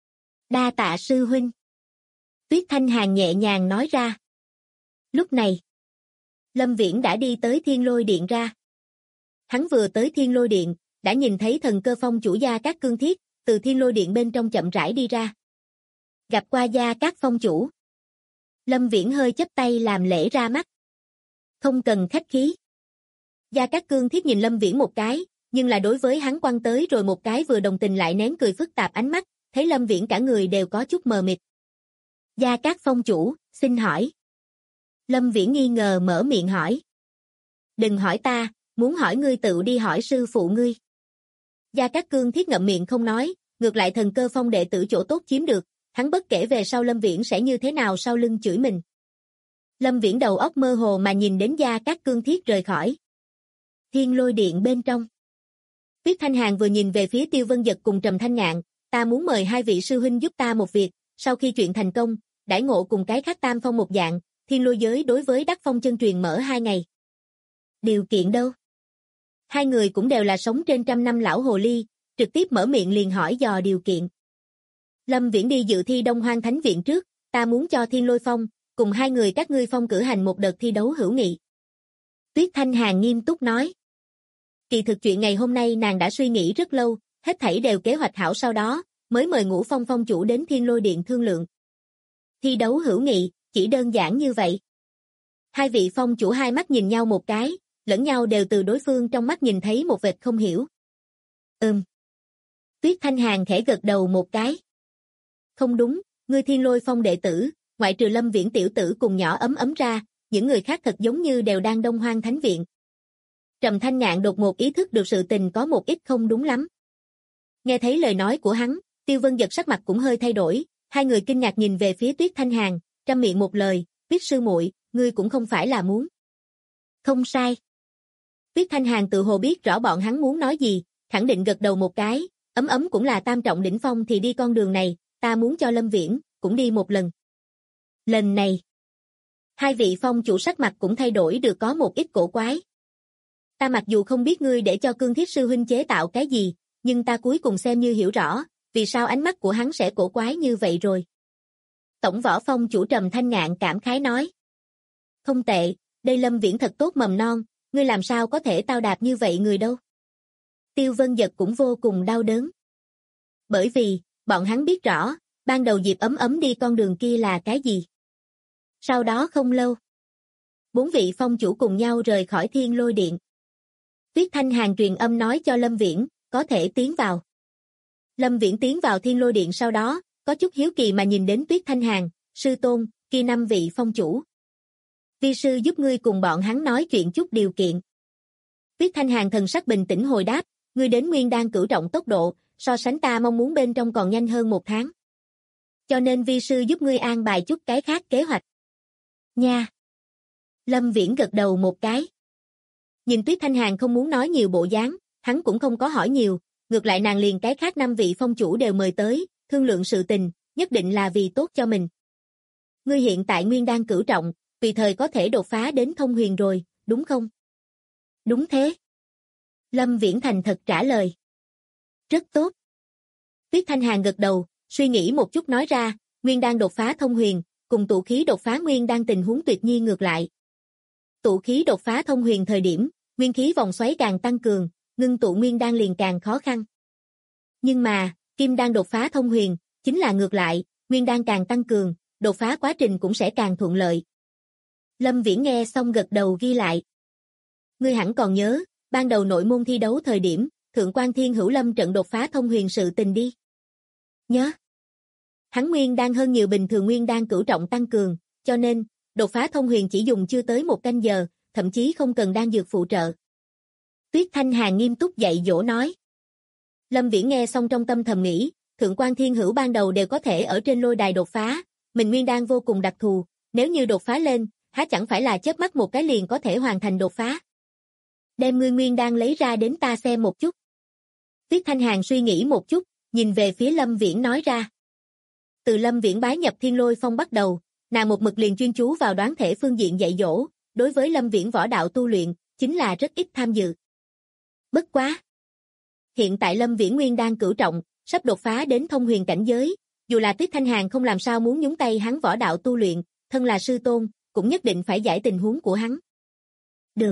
Đa tạ sư huynh. Tuyết Thanh Hàn nhẹ nhàng nói ra. Lúc này, Lâm Viễn đã đi tới Thiên Lôi Điện ra. Hắn vừa tới Thiên Lôi Điện, đã nhìn thấy Thần Cơ Phong chủ Gia Cát Cương Thiết, từ Thiên Lôi Điện bên trong chậm rãi đi ra. Gặp qua Gia Cát Phong chủ. Lâm Viễn hơi chắp tay làm lễ ra mắt. Không cần khách khí. Gia Cát Cương Thiết nhìn Lâm Viễn một cái, nhưng là đối với hắn quăng tới rồi một cái vừa đồng tình lại nén cười phức tạp ánh mắt, thấy Lâm Viễn cả người đều có chút mờ mịt. Gia Cát Phong chủ, xin hỏi. Lâm Viễn nghi ngờ mở miệng hỏi. Đừng hỏi ta, muốn hỏi ngươi tự đi hỏi sư phụ ngươi. Gia Cát Cương Thiết ngậm miệng không nói, ngược lại Thần Cơ Phong đệ tử chỗ tốt chiếm được, hắn bất kể về sau Lâm Viễn sẽ như thế nào sau lưng chửi mình. Lâm Viễn đầu óc mơ hồ mà nhìn đến Gia Cát Cương Thiết rời khỏi. Thiên Lôi Điện bên trong. Tuyết Thanh Hàn vừa nhìn về phía Tiêu Vân Dật cùng Trầm Thanh Ngạn, ta muốn mời hai vị sư huynh giúp ta một việc, sau khi chuyện thành công, đãi ngộ cùng cái khác tam phong một dạng, thiên lôi giới đối với đắc phong chân truyền mở 2 ngày. Điều kiện đâu? Hai người cũng đều là sống trên 100 năm lão hồ ly, trực tiếp mở miệng liền hỏi dò điều kiện. Lâm Viễn đi dự thi Đông Hoang Thánh Viện trước, ta muốn cho Thiên Lôi Phong, cùng hai người các ngươi phong cử hành một đợt thi đấu hữu nghị. Tuyết Thanh Hàn nghiêm túc nói. Kỳ thực chuyện ngày hôm nay nàng đã suy nghĩ rất lâu, hết thảy đều kế hoạch hảo sau đó, mới mời Ngũ Phong phong chủ đến Thiên Lôi Điện thương lượng. Thi đấu hữu nghị, chỉ đơn giản như vậy. Hai vị phong chủ hai mắt nhìn nhau một cái, lẫn nhau đều từ đối phương trong mắt nhìn thấy một vệt không hiểu. Tuyết Thanh Hàn khẽ gật đầu một cái. Không đúng, ngươi Thiên Lôi Phong đệ tử, ngoại trừ Lâm Viễn tiểu tử cùng nhỏ ấm ấm ra, những người khác thật giống như đều đang Đông Hoang Thánh Viện. Trầm Thanh Ngạn đột ngột ý thức được sự tình có một ít không đúng lắm. Nghe thấy lời nói của hắn, Tiêu Vân Dật sắc mặt cũng hơi thay đổi, hai người kinh ngạc nhìn về phía Tuyết Thanh Hàn, trăm miệng một lời, Tuyết sư muội, ngươi cũng không phải là muốn. Không sai. Tuyết Thanh Hàn tự hồ biết rõ bọn hắn muốn nói gì, khẳng định gật đầu một cái, ấm ấm cũng là tam trọng đỉnh phong thì đi con đường này, ta muốn cho Lâm Viễn, cũng đi một lần. Lần này, hai vị phong chủ sắc mặt cũng thay đổi được có một ít cổ quái. Ta mặc dù không biết ngươi để cho Cương Thiết sư huynh chế tạo cái gì, nhưng ta cuối cùng xem như hiểu rõ, vì sao ánh mắt của hắn sẽ cổ quái như vậy rồi. Tổng võ phong chủ Trầm Thanh Ngạn cảm khái nói. Không tệ, đây Lâm Viễn thật tốt mầm non, ngươi làm sao có thể tao đạp như vậy người đâu. Tiêu Vân Dật cũng vô cùng đau đớn. Bởi vì, bọn hắn biết rõ, ban đầu Diệp ấm ấm đi con đường kia là cái gì. Sau đó không lâu, 4 vị phong chủ cùng nhau rời khỏi Thiên Lôi Điện. Tuyết Thanh Hàn truyền âm nói cho Lâm Viễn, có thể tiến vào. Lâm Viễn tiến vào Thiên Lôi Điện sau đó, có chút hiếu kỳ mà nhìn đến Tuyết Thanh Hàn, sư tôn, kia 5 vị phong chủ. Vi sư giúp ngươi cùng bọn hắn nói chuyện chút điều kiện. Tuyết Thanh Hàn thần sắc bình tĩnh hồi đáp, ngươi đến Nguyên Đan cửu trọng tốc độ, so sánh ta mong muốn bên trong còn nhanh hơn 1 tháng. Cho nên vi sư giúp ngươi an bài chút cái khác kế hoạch. Nha. Lâm Viễn gật đầu một cái. Nhìn Tuyết Thanh Hàn không muốn nói nhiều bộ dáng, hắn cũng không có hỏi nhiều, ngược lại nàng liền cái khác 5 vị phong chủ đều mời tới, thương lượng sự tình, nhất định là vì tốt cho mình. Ngươi hiện tại Nguyên Đan cửu trọng, tùy thời có thể đột phá đến thông huyền rồi, đúng không? Đúng thế. Lâm Viễn thành thật trả lời. Rất tốt. Tuyết Thanh Hàn gật đầu, suy nghĩ một chút nói ra, Nguyên Đan đột phá thông huyền, cùng tụ khí đột phá Nguyên Đan tình huống tuyệt nhiên ngược lại. Tụ khí đột phá thông huyền thời điểm, nguyên khí vòng xoáy càng tăng cường, ngưng tụ Nguyên Đan liền càng khó khăn. Nhưng mà, Kim Đan đột phá thông huyền, chính là ngược lại, Nguyên Đan càng tăng cường, đột phá quá trình cũng sẽ càng thuận lợi. Lâm Viễn nghe xong gật đầu ghi lại. Ngươi hẳn còn nhớ, ban đầu nội môn thi đấu thời điểm, Thượng Quan Thiên Hữu Lâm trận đột phá thông huyền sự tình đi. Nhớ. Hắn Nguyên Đan hơn nhiều bình thường Nguyên Đan cửu trọng tăng cường, cho nên, đột phá thông huyền chỉ dùng chưa tới 1 canh giờ, thậm chí không cần đan dược phụ trợ. Tuyết Thanh Hàn nghiêm túc dạy dỗ nói. Lâm Viễn nghe xong trong tâm thầm nghĩ, Thượng Quan Thiên Hữu ban đầu đều có thể ở trên lôi đài đột phá, mình Nguyên Đan vô cùng đặc thù, nếu như đột phá lên, há chẳng phải là chớp mắt một cái liền có thể hoàn thành đột phá. Đem ngươi Nguyên Đan lấy ra đến ta xem một chút. Tuyết Thanh Hàn suy nghĩ một chút, nhìn về phía Lâm Viễn nói ra. Từ Lâm Viễn bái nhập Thiên Lôi Phong bắt đầu, nàng một mực liền chuyên chú vào đoán thể phương diện dạy dỗ, đối với Lâm Viễn võ đạo tu luyện, chính là rất ít tham dự. Bất quá. Hiện tại Lâm Viễn Nguyên Đan cửu trọng, sắp đột phá đến thông huyền cảnh giới, dù là Tuyết Thanh Hàn không làm sao muốn nhúng tay hắn võ đạo tu luyện, thân là sư tôn, cũng nhất định phải giải tình huống của hắn. Được.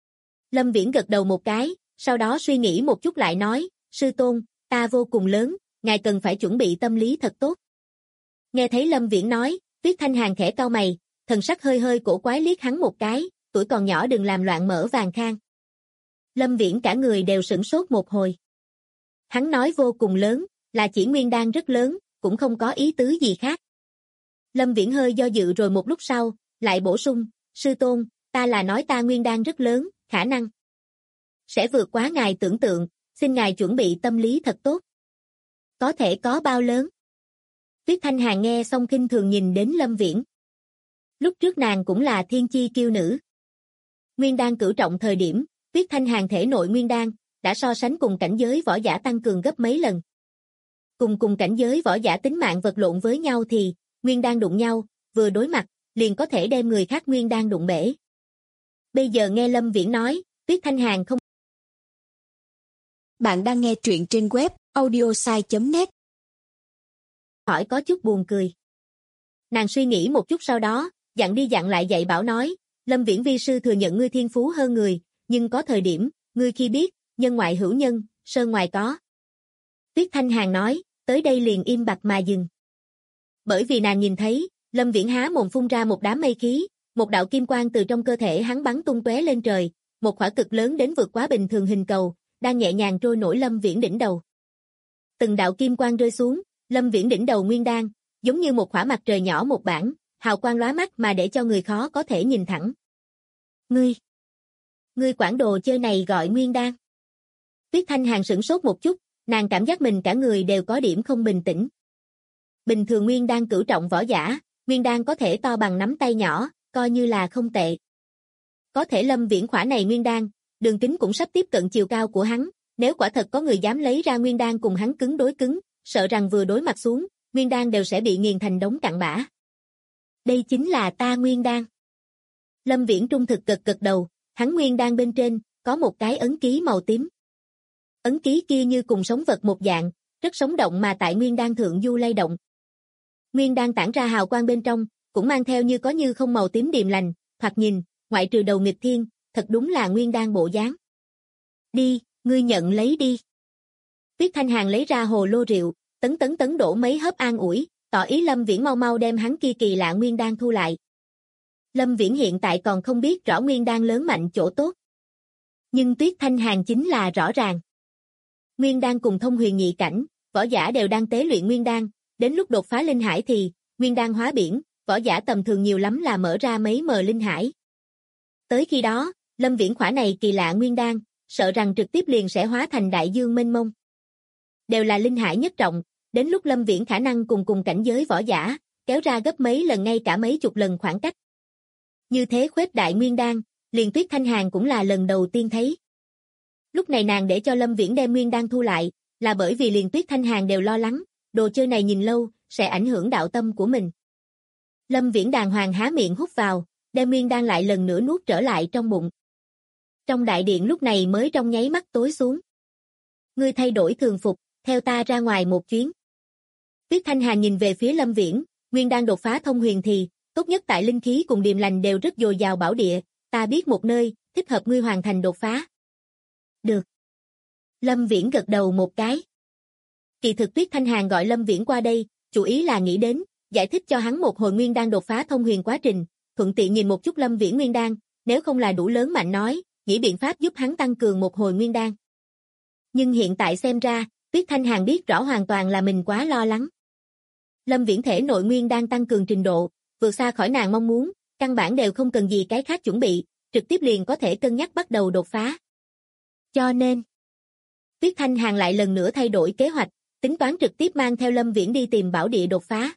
Lâm Viễn gật đầu một cái, sau đó suy nghĩ một chút lại nói, sư tôn, ta vô cùng lớn, ngài cần phải chuẩn bị tâm lý thật tốt. Nghe thấy Lâm Viễn nói, Tuyết Thanh Hàn khẽ cau mày, thần sắc hơi hơi cổ quái liếc hắn một cái, tuổi còn nhỏ đừng làm loạn mở vàng khang. Lâm Viễn cả người đều sửng sốt một hồi. Hắn nói vô cùng lớn, là chỉ Nguyên Đan rất lớn, cũng không có ý tứ gì khác. Lâm Viễn hơi do dự rồi một lúc sau, lại bổ sung, sư tôn, ta là nói ta Nguyên Đan rất lớn, khả năng sẽ vượt quá ngài tưởng tượng, xin ngài chuẩn bị tâm lý thật tốt. Có thể có bao lớn? Tuyết Thanh Hàn nghe xong khinh thường nhìn đến Lâm Viễn. Lúc trước nàng cũng là thiên chi kiêu nữ. Nguyên Đan cửu trọng thời điểm, Tuyết Thanh Hàn thể nội Nguyên Đan, đã so sánh cùng cảnh giới võ giả tăng cường gấp mấy lần. cùng cảnh giới võ giả tính mạng vật lộn với nhau thì, nguyên đan đụng nhau, vừa đối mặt, liền có thể đem người khác nguyên đan đụng bể. Bây giờ nghe Lâm Viễn nói, Tuyết Thanh Hàn không. Bạn đang nghe truyện trên web audiosai.net. Hỏi có chút buồn cười. Nàng suy nghĩ một chút sau đó, dặn đi dặn lại dạy bảo nói, Lâm Viễn vi sư thừa nhận ngươi thiên phú hơn người, nhưng có thời điểm, ngươi khi biết, nhân ngoại hữu nhân, sơn ngoài có. Tuyết Thanh Hàn nói, tới đây liền im bặt mà dừng. Bởi vì nàng nhìn thấy, Lâm Viễn há mồm phun ra một đám mây khí, một đạo kim quang từ trong cơ thể hắn bắn tung tóe lên trời, một khỏa cực lớn đến vượt quá bình thường hình cầu, đang nhẹ nhàng trôi nổi Lâm Viễn đỉnh đầu. Từng đạo kim quang rơi xuống, Lâm Viễn đỉnh đầu nguyên đan, giống như một khỏa mặt trời nhỏ một bản, hào quang lóa mắt mà để cho người khó có thể nhìn thẳng. Ngươi quản đồ chơi này gọi nguyên đan. Tuyết Thanh Hàn sửng sốt một chút, nàng cảm giác mình cả người đều có điểm không bình tĩnh. Bình thường nguyên đan cửu trọng võ giả, nguyên đan có thể to bằng nắm tay nhỏ, coi như là không tệ. Có thể Lâm Viễn khỏa này nguyên đan, đường kính cũng sắp tiếp cận chiều cao của hắn, nếu quả thật có người dám lấy ra nguyên đan cùng hắn cứng đối cứng, sợ rằng vừa đối mặt xuống, nguyên đan đều sẽ bị nghiền thành đống cặn bã. Đây chính là ta nguyên đan. Lâm Viễn trung thực gật đầu, hắn nguyên đan bên trên, có một cái ấn ký màu tím. Ấn ký kia như cùng sống vật một dạng, rất sống động mà tại nguyên đan thượng du lay động. Nguyên đan tản ra hào quang bên trong, cũng mang theo như có như không màu tím điềm lành, thoạt nhìn, ngoại trừ đầu nghịch thiên, thật đúng là nguyên đan bộ dáng. Đi, ngươi nhận lấy đi. Tuyết Thanh Hàn lấy ra hồ lô rượu, tấn đổ mấy hớp an ủi, tỏ ý Lâm Viễn mau mau đem hắn kia kỳ lạ nguyên đan thu lại. Lâm Viễn hiện tại còn không biết rõ nguyên đan lớn mạnh chỗ tốt. Nhưng Tuyết Thanh Hàn chính là rõ ràng. Nguyên đan cùng thông huyền nhị cảnh, võ giả đều đang tế luyện nguyên đan, đến lúc đột phá linh hải thì, nguyên đan hóa biển, võ giả tầm thường nhiều lắm là mở ra mấy mờ linh hải. Tới khi đó, Lâm Viễn khỏa này kỳ lạ nguyên đan, sợ rằng trực tiếp liền sẽ hóa thành đại dương mênh mông. Đều là linh hải nhất trọng, đến lúc Lâm Viễn khả năng cùng cảnh giới võ giả, kéo ra gấp mấy lần ngay cả mấy chục lần khoảng cách. Như thế khuếch đại nguyên đan, liền Tuyết Thanh Hàn cũng là lần đầu tiên thấy. Lúc này nàng để cho Lâm Viễn đem nguyên đan thu lại, là bởi vì liền Tuyết Thanh Hàn đều lo lắng, đồ chơi này nhìn lâu, sẽ ảnh hưởng đạo tâm của mình. Lâm Viễn đàng hoàng há miệng hút vào, đem nguyên đan lại lần nữa nuốt trở lại trong bụng. Trong đại điện lúc này mới trong nháy mắt tối xuống. Ngươi thay đổi thường phục, theo ta ra ngoài một chuyến. Tuyết Thanh Hàn nhìn về phía Lâm Viễn, nguyên đan đột phá thông huyền thì, tốt nhất tại linh khí cùng điềm lành đều rất dồi dào bảo địa, ta biết một nơi, thích hợp ngươi hoàn thành đột phá. Được. Lâm Viễn gật đầu một cái. Kỳ thực Tuyết Thanh Hàn gọi Lâm Viễn qua đây, chủ ý là nghĩ đến, giải thích cho hắn một hồi nguyên đan đột phá thông huyền quá trình, thuận tiện nhìn một chút Lâm Viễn nguyên đan, nếu không là đủ lớn mạnh nói, nghĩ biện pháp giúp hắn tăng cường một hồi nguyên đan. Nhưng hiện tại xem ra, Tuyết Thanh Hàn biết rõ hoàn toàn là mình quá lo lắng. Lâm Viễn thể nội nguyên đan tăng cường trình độ, vượt xa khỏi nàng mong muốn, căn bản đều không cần gì cái khác chuẩn bị, trực tiếp liền có thể cân nhắc bắt đầu đột phá. Cho nên, Tuyết Thanh Hàn lại lần nữa thay đổi kế hoạch, tính toán trực tiếp mang theo Lâm Viễn đi tìm bảo địa đột phá.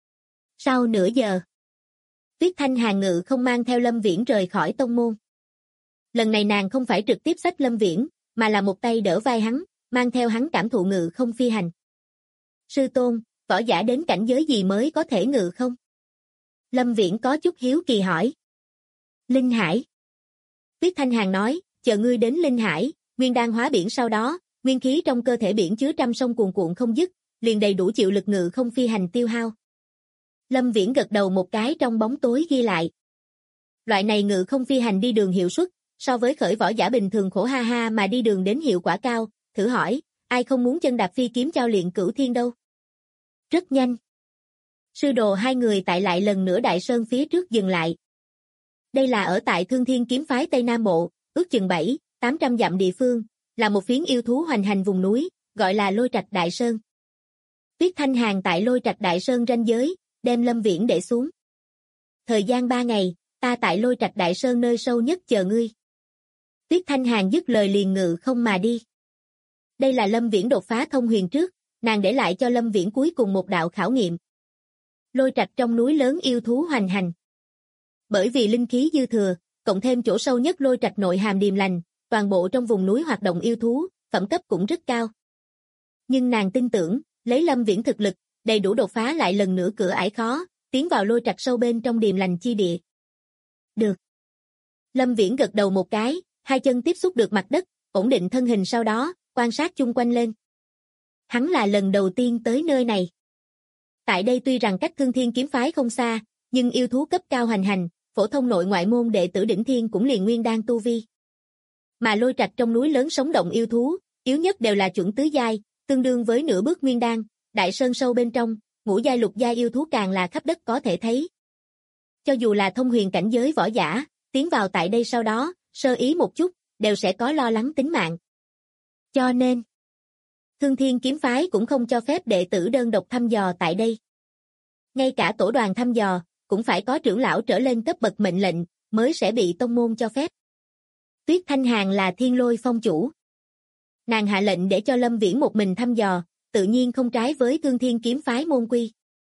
Sau nửa giờ, Tuyết Thanh Hàn ngự không mang theo Lâm Viễn rời khỏi tông môn. Lần này nàng không phải trực tiếp xách Lâm Viễn, mà là một tay đỡ vai hắn, mang theo hắn cảm thụ ngự không phi hành. Sư tôn, võ giả đến cảnh giới gì mới có thể ngự không? Lâm Viễn có chút hiếu kỳ hỏi. Linh hải. Tuyết Thanh Hàn nói, chờ ngươi đến linh hải, nguyên đan hóa biển sau đó, nguyên khí trong cơ thể biển chứa trăm sông cuồn cuộn không dứt, liền đầy đủ chịu lực ngự không phi hành tiêu hao. Lâm Viễn gật đầu một cái trong bóng tối ghi lại. Loại này ngự không phi hành đi đường hiệu suất, so với khởi võ giả bình thường khổ ha ha mà đi đường đến hiệu quả cao, thử hỏi, ai không muốn chân đạp phi kiếm cho luyện cửu thiên đâu. Rất nhanh. Sư đồ hai người tại lại lần nữa Đại Sơn phía trước dừng lại. Đây là ở tại Thương Thiên kiếm phái Tây Nam Bộ, ước chừng 700-800 dặm địa phương, là một phiến yêu thú hoành hành vùng núi, gọi là Lôi Trạch Đại Sơn. Tuyết Thanh Hàn tại Lôi Trạch Đại Sơn ranh giới, đem Lâm Viễn để xuống. Thời gian 3 ngày, ta tại Lôi Trạch Đại Sơn nơi sâu nhất chờ ngươi. Tuyết Thanh Hàn dứt lời liền ngự không mà đi. Đây là Lâm Viễn đột phá thông huyền trước, nàng để lại cho Lâm Viễn cuối cùng một đạo khảo nghiệm. Lôi Trạch trong núi lớn yêu thú hoành hành. Bởi vì linh khí dư thừa, cộng thêm chỗ sâu nhất Lôi Trạch nội hàm điềm lành, toàn bộ trong vùng núi hoạt động yêu thú, phẩm cấp cũng rất cao. Nhưng nàng tin tưởng, Lấy Lâm Viễn thực lực, đầy đủ đột phá lại lần nữa cửa ải khó, tiến vào lôi trạch sâu bên trong điềm lành chi địa. Được. Lâm Viễn gật đầu một cái, hai chân tiếp xúc được mặt đất, ổn định thân hình sau đó, quan sát chung quanh lên. Hắn là lần đầu tiên tới nơi này. Tại đây tuy rằng cách Thương Thiên kiếm phái không xa, nhưng yêu thú cấp cao hoành hành, phổ thông nội ngoại môn đệ tử đỉnh thiên cũng liền nguyên đan tu vi. Mà lôi trạch trong núi lớn sống động yêu thú, yếu nhất đều là chuẩn tứ giai, tương đương với nửa bước nguyên đan, đại sơn sâu bên trong, ngũ giai lục giai yêu thú càng là khắp đất có thể thấy. Cho dù là thông huyền cảnh giới võ giả, tiến vào tại đây sau đó, sơ ý một chút, đều sẽ có lo lắng tính mạng. Cho nên, Thương Thiên kiếm phái cũng không cho phép đệ tử đơn độc thăm dò tại đây. Ngay cả tổ đoàn thăm dò, cũng phải có trưởng lão trở lên cấp bậc mệnh lệnh, mới sẽ bị tông môn cho phép. Tuyết Thanh Hàn là Thiên Lôi Phong chủ. Nàng hạ lệnh để cho Lâm Viễn một mình thăm dò, tự nhiên không trái với Thương Thiên kiếm phái môn quy.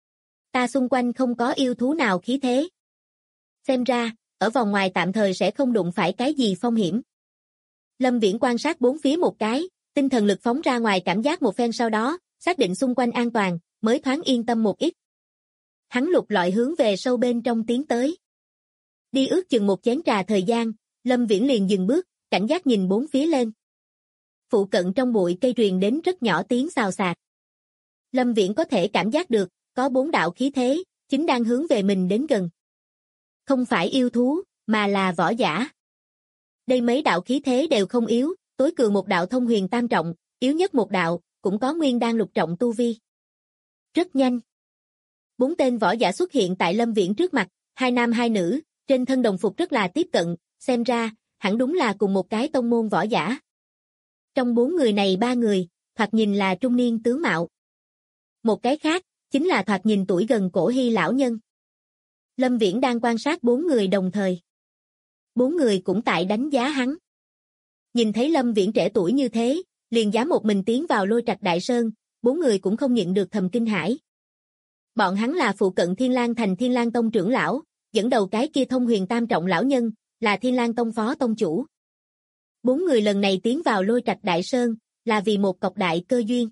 Ta xung quanh không có yêu thú nào khí thế. Xem ra, ở vòng ngoài tạm thời sẽ không đụng phải cái gì phong hiểm. Lâm Viễn quan sát bốn phía một cái, tinh thần lực phóng ra ngoài cảm giác một phen sau đó, xác định xung quanh an toàn, mới thoáng yên tâm một ít. Hắn lục lọi hướng về sâu bên trong tiến tới. Đi ước chừng một chén trà thời gian, Lâm Viễn liền dừng bước, cảnh giác nhìn bốn phía lên. Phụ cận trong bụi cây truyền đến rất nhỏ tiếng xào xạc. Lâm Viễn có thể cảm giác được, có bốn đạo khí thế, chính đang hướng về mình đến gần. Không phải yêu thú, mà là võ giả. Đây mấy đạo khí thế đều không yếu, tối cường một đạo thông huyền tam trọng, yếu nhất một đạo, cũng có nguyên đan lục trọng tu vi. Rất nhanh. Bốn tên võ giả xuất hiện tại Lâm Viễn trước mặt, hai nam hai nữ, trên thân đồng phục rất là tiếp cận, xem ra, hẳn đúng là cùng một cái tông môn võ giả. Trong bốn người này ba người, thoạt nhìn là trung niên tướng mạo. Một cái khác, chính là thoạt nhìn tuổi gần cổ hy lão nhân. Lâm Viễn đang quan sát bốn người đồng thời. Bốn người cũng tại đánh giá hắn. Nhìn thấy Lâm Viễn trẻ tuổi như thế, liền dám một mình tiến vào lôi trạch đại sơn, bốn người cũng không nhịn được thầm kinh hãi. Bọn hắn là phụ cận Thiên Lang thành Thiên Lang tông trưởng lão, dẫn đầu cái kia thông huyền tam trọng lão nhân, là Thiên Lang tông phó tông chủ. Bốn người lần này tiến vào lôi trạch đại sơn, là vì một cọc đại cơ duyên.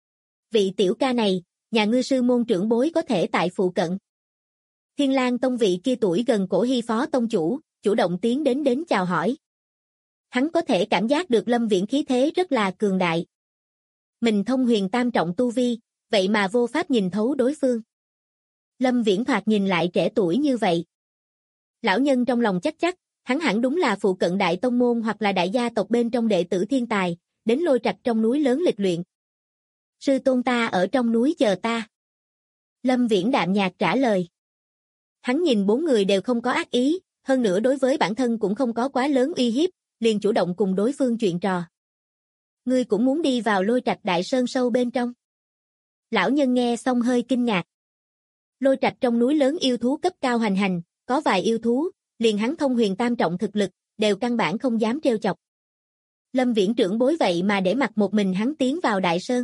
Vị tiểu ca này, nhà ngươi sư môn trưởng bối có thể tại phụ cận. Thiên Lang tông vị kia tuổi gần cổ hy phó tông chủ, chủ động tiến đến chào hỏi. Hắn có thể cảm giác được Lâm Viễn khí thế rất là cường đại. Mình thông huyền tam trọng tu vi, vậy mà vô pháp nhìn thấu đối phương. Lâm Viễn thoạt nhìn lại trẻ tuổi như vậy. Lão nhân trong lòng chắc, hắn hẳn đúng là phụ cận đại tông môn hoặc là đại gia tộc bên trong đệ tử thiên tài, đến lôi trạch trong núi lớn lịch luyện. Sư tôn ta ở trong núi chờ ta. Lâm Viễn đạm nhạt trả lời. Hắn nhìn bốn người đều không có ác ý, hơn nữa đối với bản thân cũng không có quá lớn uy hiếp, liền chủ động cùng đối phương chuyện trò. Ngươi cũng muốn đi vào lôi trạch đại sơn sâu bên trong. Lão nhân nghe xong hơi kinh ngạc. Lôi trạch trong núi lớn yêu thú cấp cao hoành hành, có vài yêu thú, liền hắn thông huyền tam trọng thực lực, đều căn bản không dám trêu chọc. Lâm Viễn trưởng bối vậy mà để mặc một mình hắn tiến vào đại sơn.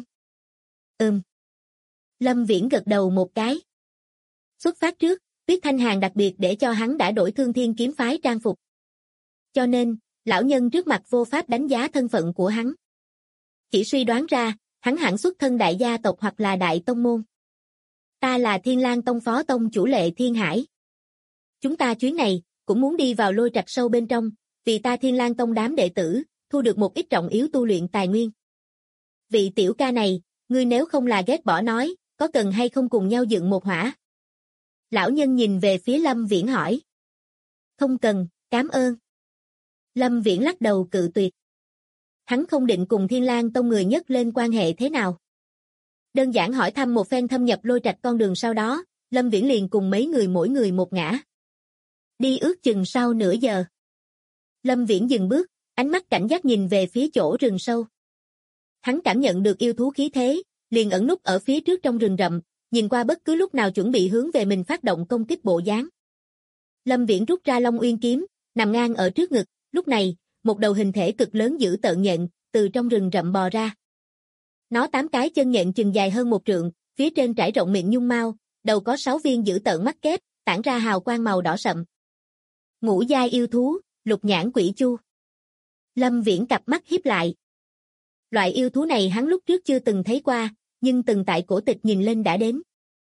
Lâm Viễn gật đầu một cái. Xuất phát trước, Tuyết Thanh Hàn đặc biệt để cho hắn đã đổi Thương Thiên kiếm phái trang phục. Cho nên, lão nhân trước mặt vô pháp đánh giá thân phận của hắn. Chỉ suy đoán ra, hắn hẳn xuất thân đại gia tộc hoặc là đại tông môn. Ta là Thiên Lang tông phó tông chủ Lệ Thiên Hải. Chúng ta chuyến này, cũng muốn đi vào lôi trạch sâu bên trong, vì ta Thiên Lang tông đám đệ tử, thu được một ít trọng yếu tu luyện tài nguyên. Vị tiểu ca này, ngươi nếu không là ghét bỏ nói, có cần hay không cùng nhau dựng một hỏa? Lão nhân nhìn về phía Lâm Viễn hỏi. Không cần, cảm ơn. Lâm Viễn lắc đầu cự tuyệt. Hắn không định cùng Thiên Lang tông người nhất lên quan hệ thế nào. Đơn giản hỏi thăm một phen thâm nhập lôi trạch con đường sau đó, Lâm Viễn liền cùng mấy người mỗi người một ngã. Đi ước chừng sau nửa giờ. Lâm Viễn dừng bước, ánh mắt cảnh giác nhìn về phía chỗ rừng sâu. Hắn cảm nhận được yêu thú khí thế, liền ẩn núp ở phía trước trong rừng rậm, nhìn qua bất cứ lúc nào chuẩn bị hướng về mình phát động công kích bộ dáng. Lâm Viễn rút ra Long Uyên kiếm, nằm ngang ở trước ngực, lúc này, một đầu hình thể cực lớn dữ tợn nhện, từ trong rừng rậm bò ra. Nó 8 cái chân nhện chừng dài hơn 1 trượng, phía trên trải rộng miệng nhung mao, đầu có 6 viên dữ tợn mắt kép, tản ra hào quang màu đỏ sậm. Ngũ giai yêu thú, Lục Nhãn Quỷ Chu. Lâm Viễn cặp mắt híp lại. Loại yêu thú này hắn lúc trước chưa từng thấy qua, nhưng từng tại cổ tịch nhìn lên đã đến.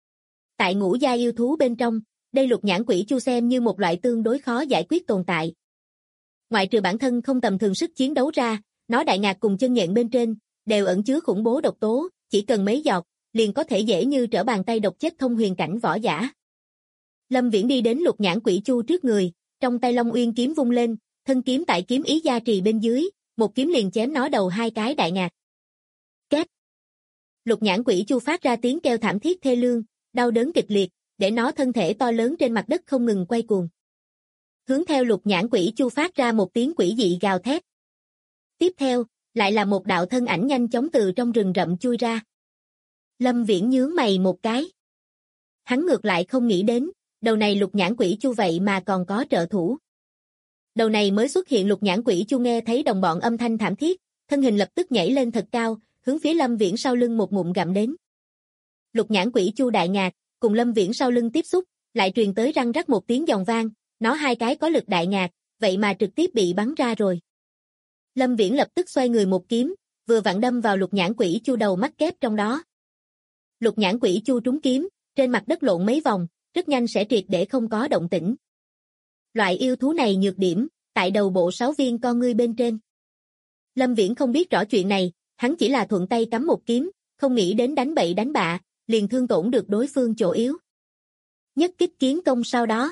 Tại ngũ gia yêu thú bên trong, đây lục nhãn quỷ chu xem như một loại tương đối khó giải quyết tồn tại. Ngoại trừ bản thân không tầm thường sức chiến đấu ra, nó đại ngạc cùng chân nhện bên trên, đều ẩn chứa khủng bố độc tố, chỉ cần mấy giọt, liền có thể dễ như trở bàn tay độc chết thông huyền cảnh võ giả. Lâm Viễn đi đến lục nhãn quỷ chu trước người, trong tay Long Uyên kiếm vung lên, thân kiếm tại kiếm ý gia trì bên dưới, một kiếm liền chém nó đầu hai cái đại ngạc. Két. Lục nhãn quỷ chu phát ra tiếng kêu thảm thiết thê lương, đau đớn kịch liệt, để nó thân thể to lớn trên mặt đất không ngừng quay cuồng. Hướng theo lục nhãn quỷ chu phát ra một tiếng quỷ dị gào thét. Tiếp theo, lại là một đạo thân ảnh nhanh chóng từ trong rừng rậm chui ra. Lâm Viễn nhướng mày một cái. Hắn ngược lại không nghĩ đến, đầu này lục nhãn quỷ chu vậy mà còn có trợ thủ. Đầu này mới xuất hiện lục nhãn quỷ chu nghe thấy đồng bọn âm thanh thảm thiết, thân hình lập tức nhảy lên thật cao, hướng phía Lâm Viễn sau lưng một ngụm gặm đến. Lục nhãn quỷ chu đại ngạc, cùng Lâm Viễn sau lưng tiếp xúc, lại truyền tới răng rắc một tiếng giòn vang, nó hai cái có lực đại ngạc, vậy mà trực tiếp bị bắn ra rồi. Lâm Viễn lập tức xoay người một kiếm, vừa vặn đâm vào lục nhãn quỷ chu đầu mắc kép trong đó. Lục nhãn quỷ chu trúng kiếm, trên mặt đất lộn mấy vòng, rất nhanh sẽ triệt để không có động tĩnh. Loại yêu thú này nhược điểm, tại đầu bộ 6 viên con ngươi bên trên. Lâm Viễn không biết rõ chuyện này, hắn chỉ là thuận tay cắm một kiếm, không nghĩ đến đánh bậy đánh bạ, liền thương tổn được đối phương chỗ yếu. Nhất kích kiến công sau đó.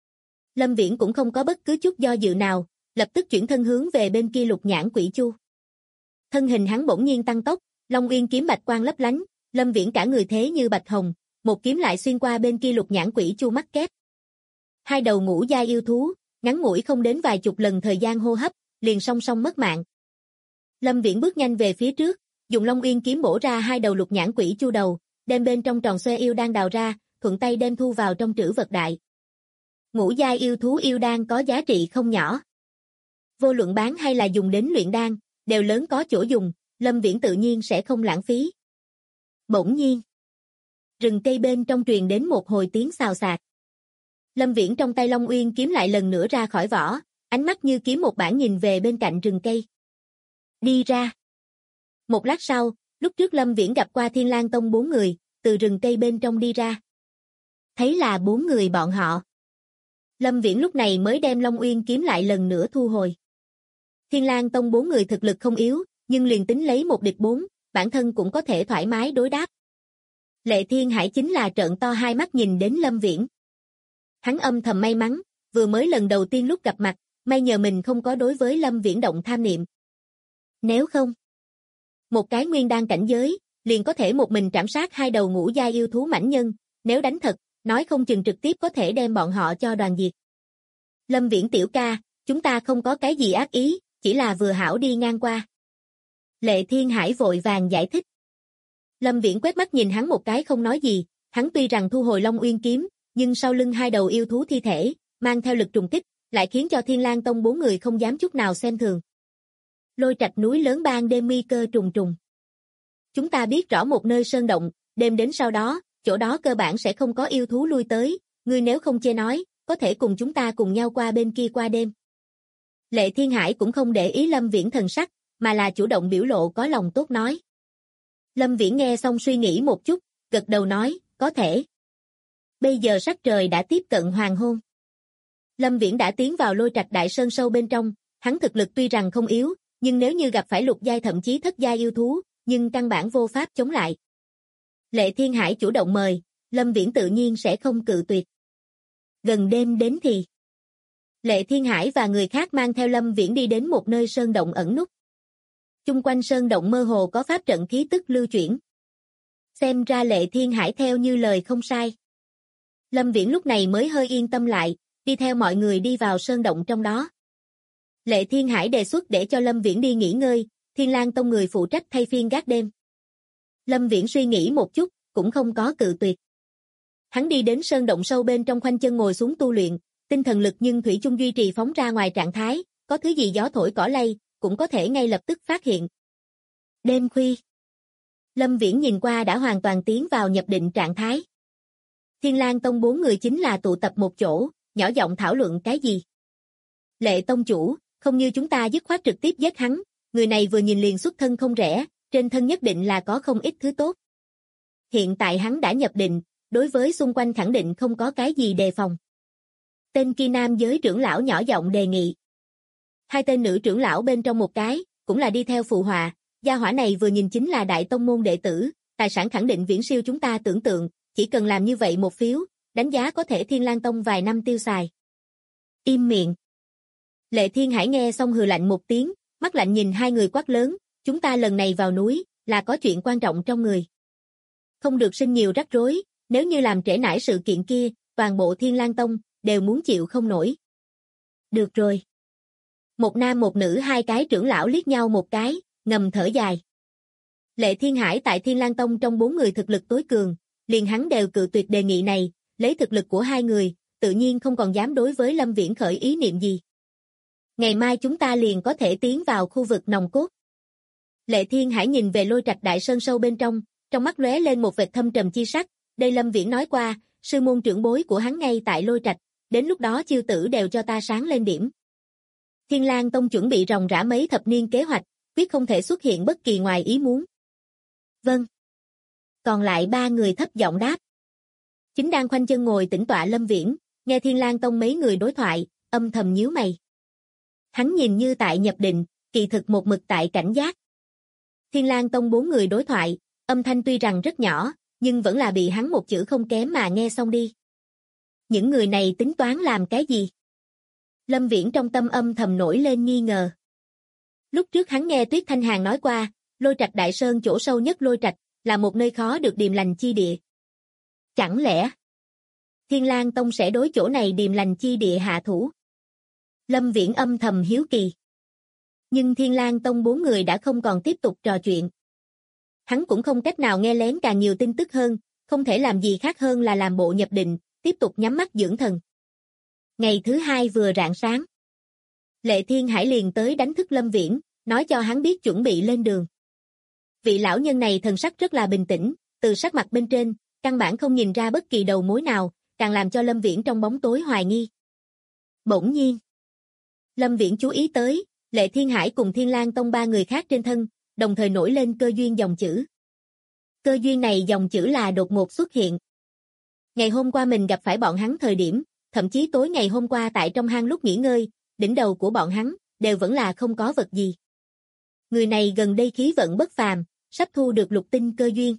Lâm Viễn cũng không có bất cứ chút do dự nào, lập tức chuyển thân hướng về bên kia lục nhãn quỷ chu. Thân hình hắn bỗng nhiên tăng tốc, Long Uyên kiếm bạch quang lấp lánh, Lâm Viễn cả người thế như bạch hồng, một kiếm lại xuyên qua bên kia lục nhãn quỷ chu mắc kép. Hai đầu ngũ gia yêu thú, ngắn ngủi không đến vài chục lần thời gian hô hấp, liền song song mất mạng. Lâm Viễn bước nhanh về phía trước, dùng Long Uyên kiếm bổ ra hai đầu lục nhãn quỷ chu đầu, đem bên trong tròn xoe yêu đan đào ra, thuận tay đem thu vào trong trữ vật đại. Ngũ gia yêu thú yêu đan có giá trị không nhỏ. Vô luận bán hay là dùng đến luyện đan, đều lớn có chỗ dùng, Lâm Viễn tự nhiên sẽ không lãng phí. Bỗng nhiên, rừng cây bên trong truyền đến một hồi tiếng xào xạc. Lâm Viễn trong tay Long Uyên kiếm lại lần nữa ra khỏi vỏ, ánh mắt như kiếm một bản nhìn về bên cạnh rừng cây. Đi ra. Một lát sau, lúc trước Lâm Viễn gặp qua Thiên Lang Tông 4 người, từ rừng cây bên trong đi ra. Thấy là 4 người bọn họ. Lâm Viễn lúc này mới đem Long Uyên kiếm lại lần nữa thu hồi. Thiên Lang Tông 4 người thực lực không yếu, nhưng liền tính lấy một địch 4, bản thân cũng có thể thoải mái đối đáp. Lệ Thiên Hải chính là trợn to hai mắt nhìn đến Lâm Viễn. Hắn âm thầm may mắn, vừa mới lần đầu tiên lúc gặp mặt, may nhờ mình không có đối với Lâm Viễn động tham niệm. Nếu không, một cái nguyên đan cảnh giới, liền có thể một mình trảm sát hai đầu ngũ gia yêu thú mãnh nhân, nếu đánh thật, nói không chừng trực tiếp có thể đem bọn họ cho đoàn diệt. Lâm Viễn tiểu ca, chúng ta không có cái gì ác ý, chỉ là vừa hảo đi ngang qua. Lệ Thiên Hải vội vàng giải thích. Lâm Viễn quét mắt nhìn hắn một cái không nói gì, hắn tuy rằng thu hồi Long Uyên kiếm, nhưng sau lưng hai đầu yêu thú thi thể, mang theo lực trùng kích, lại khiến cho Thiên Lang Tông 4 người không dám chút nào xem thường. Lôi Trạch núi lớn ban đêm nguy cơ trùng trùng. Chúng ta biết rõ một nơi sơn động, đêm đến sau đó, chỗ đó cơ bản sẽ không có yêu thú lui tới, ngươi nếu không chê nói, có thể cùng chúng ta cùng nhau qua bên kia qua đêm. Lệ Thiên Hải cũng không để ý Lâm Viễn thần sắc, mà là chủ động biểu lộ có lòng tốt nói. Lâm Viễn nghe xong suy nghĩ một chút, gật đầu nói, có thể. Bây giờ sắc trời đã tiếp cận hoàng hôn. Lâm Viễn đã tiến vào Lôi Trạch đại sơn sâu bên trong, hắn thực lực tuy rằng không yếu, nhưng nếu như gặp phải lục giai thậm chí thất giai yêu thú, nhưng căn bản vô pháp chống lại. Lệ Thiên Hải chủ động mời, Lâm Viễn tự nhiên sẽ không cự tuyệt. Gần đêm đến thì, Lệ Thiên Hải và người khác mang theo Lâm Viễn đi đến một nơi sơn động ẩn núp. Chung quanh sơn động mơ hồ có pháp trận khí tức lưu chuyển. Xem ra Lệ Thiên Hải theo như lời không sai. Lâm Viễn lúc này mới hơi yên tâm lại, đi theo mọi người đi vào sơn động trong đó. Lệ Thiên Hải đề xuất để cho Lâm Viễn đi nghỉ ngơi, Thiên Lang Tông người phụ trách thay phiên gác đêm. Lâm Viễn suy nghĩ một chút, cũng không có cự tuyệt. Hắn đi đến sơn động sâu bên trong khoanh chân ngồi xuống tu luyện, tinh thần lực nhưng thủy chung duy trì phóng ra ngoài trạng thái, có thứ gì gió thổi cỏ lay, cũng có thể ngay lập tức phát hiện. Đêm khuya, Lâm Viễn nhìn qua đã hoàn toàn tiến vào nhập định trạng thái. Thiên Lang Tông 4 người chính là tụ tập một chỗ, nhỏ giọng thảo luận cái gì. Lệ tông chủ, không như chúng ta dứt khoát trực tiếp giết hắn, người này vừa nhìn liền xuất thân không rẻ, trên thân nhất định là có không ít thứ tốt. Hiện tại hắn đã nhập định, đối với xung quanh khẳng định không có cái gì đề phòng. Tên kia nam giới trưởng lão nhỏ giọng đề nghị. Hai tên nữ trưởng lão bên trong một cái, cũng là đi theo phụ họa, gia hỏa này vừa nhìn chính là đại tông môn đệ tử, tài sản khẳng định viễn siêu chúng ta tưởng tượng, chỉ cần làm như vậy một phiếu, đánh giá có thể Thiên Lang Tông vài năm tiêu xài. Im miệng. Lệ Thiên Hải nghe xong hừ lạnh một tiếng, mắt lạnh nhìn hai người quát lớn, chúng ta lần này vào núi, là có chuyện quan trọng trong người. Không được sinh nhiều rắc rối, nếu như làm trễ nải sự kiện kia, toàn bộ Thiên Lang Tông, đều muốn chịu không nổi. Được rồi. Một nam một nữ hai cái trưởng lão liếc nhau một cái, ngầm thở dài. Lệ Thiên Hải tại Thiên Lang Tông trong 4 người thực lực tối cường, liền hắn đều cự tuyệt đề nghị này, lấy thực lực của hai người, tự nhiên không còn dám đối với Lâm Viễn khởi ý niệm gì. Ngày mai chúng ta liền có thể tiến vào khu vực nòng cốt. Lệ Thiên Hải nhìn về Lôi Trạch Đại Sơn sâu bên trong mắt lóe lên một vệt thâm trầm chi sắc, đây Lâm Viễn nói qua, sư môn trưởng bối của hắn ngay tại Lôi Trạch, đến lúc đó chiêu tử đều cho ta sáng lên điểm. Thiên Lang Tông chuẩn bị ròng rã mấy thập niên kế hoạch, quyết không thể xuất hiện bất kỳ ngoài ý muốn. Vâng. Còn lại 3 người thấp giọng đáp. Chính đang khoanh chân ngồi tĩnh tọa Lâm Viễn, nghe Thiên Lang Tông mấy người đối thoại, âm thầm nhíu mày. Hắn nhìn như tại nhập định, kỳ thực một mực tại cảnh giác. Thiên Lang Tông 4 người đối thoại, âm thanh tuy rằng rất nhỏ, nhưng vẫn là bị hắn một chữ không kém mà nghe xong đi. Những người này tính toán làm cái gì? Lâm Viễn trong tâm âm thầm nổi lên nghi ngờ. Lúc trước hắn nghe Tuyết Thanh Hàn nói qua, Lôi Trạch Đại Sơn chỗ sâu nhất Lôi Trạch, là một nơi khó được điềm lành chi địa. Chẳng lẽ Thiên Lang Tông sẽ đối chỗ này điềm lành chi địa hạ thủ? Lâm Viễn âm thầm hiếu kỳ. Nhưng Thiên Lang Tông 4 người đã không còn tiếp tục trò chuyện. Hắn cũng không cách nào nghe lén càng nhiều tin tức hơn, không thể làm gì khác hơn là làm bộ nhập định, tiếp tục nhắm mắt dưỡng thần. Ngày thứ 2 vừa rạng sáng, Lệ Thiên Hải liền tới đánh thức Lâm Viễn, nói cho hắn biết chuẩn bị lên đường. Vị lão nhân này thần sắc rất là bình tĩnh, từ sắc mặt bên trên, căn bản không nhìn ra bất kỳ đầu mối nào, càng làm cho Lâm Viễn trong bóng tối hoài nghi. Bỗng nhiên, Lâm Viễn chú ý tới, Lệ Thiên Hải cùng Thiên Lang Tông 3 người khác trên thân, đồng thời nổi lên cơ duyên dòng chữ. Cơ duyên này dòng chữ là đột ngột xuất hiện. Ngày hôm qua mình gặp phải bọn hắn thời điểm, thậm chí tối ngày hôm qua tại trong hang lúc nghỉ ngơi, đỉnh đầu của bọn hắn, đều vẫn là không có vật gì. Người này gần đây khí vận bất phàm, sắp thu được lục tinh cơ duyên.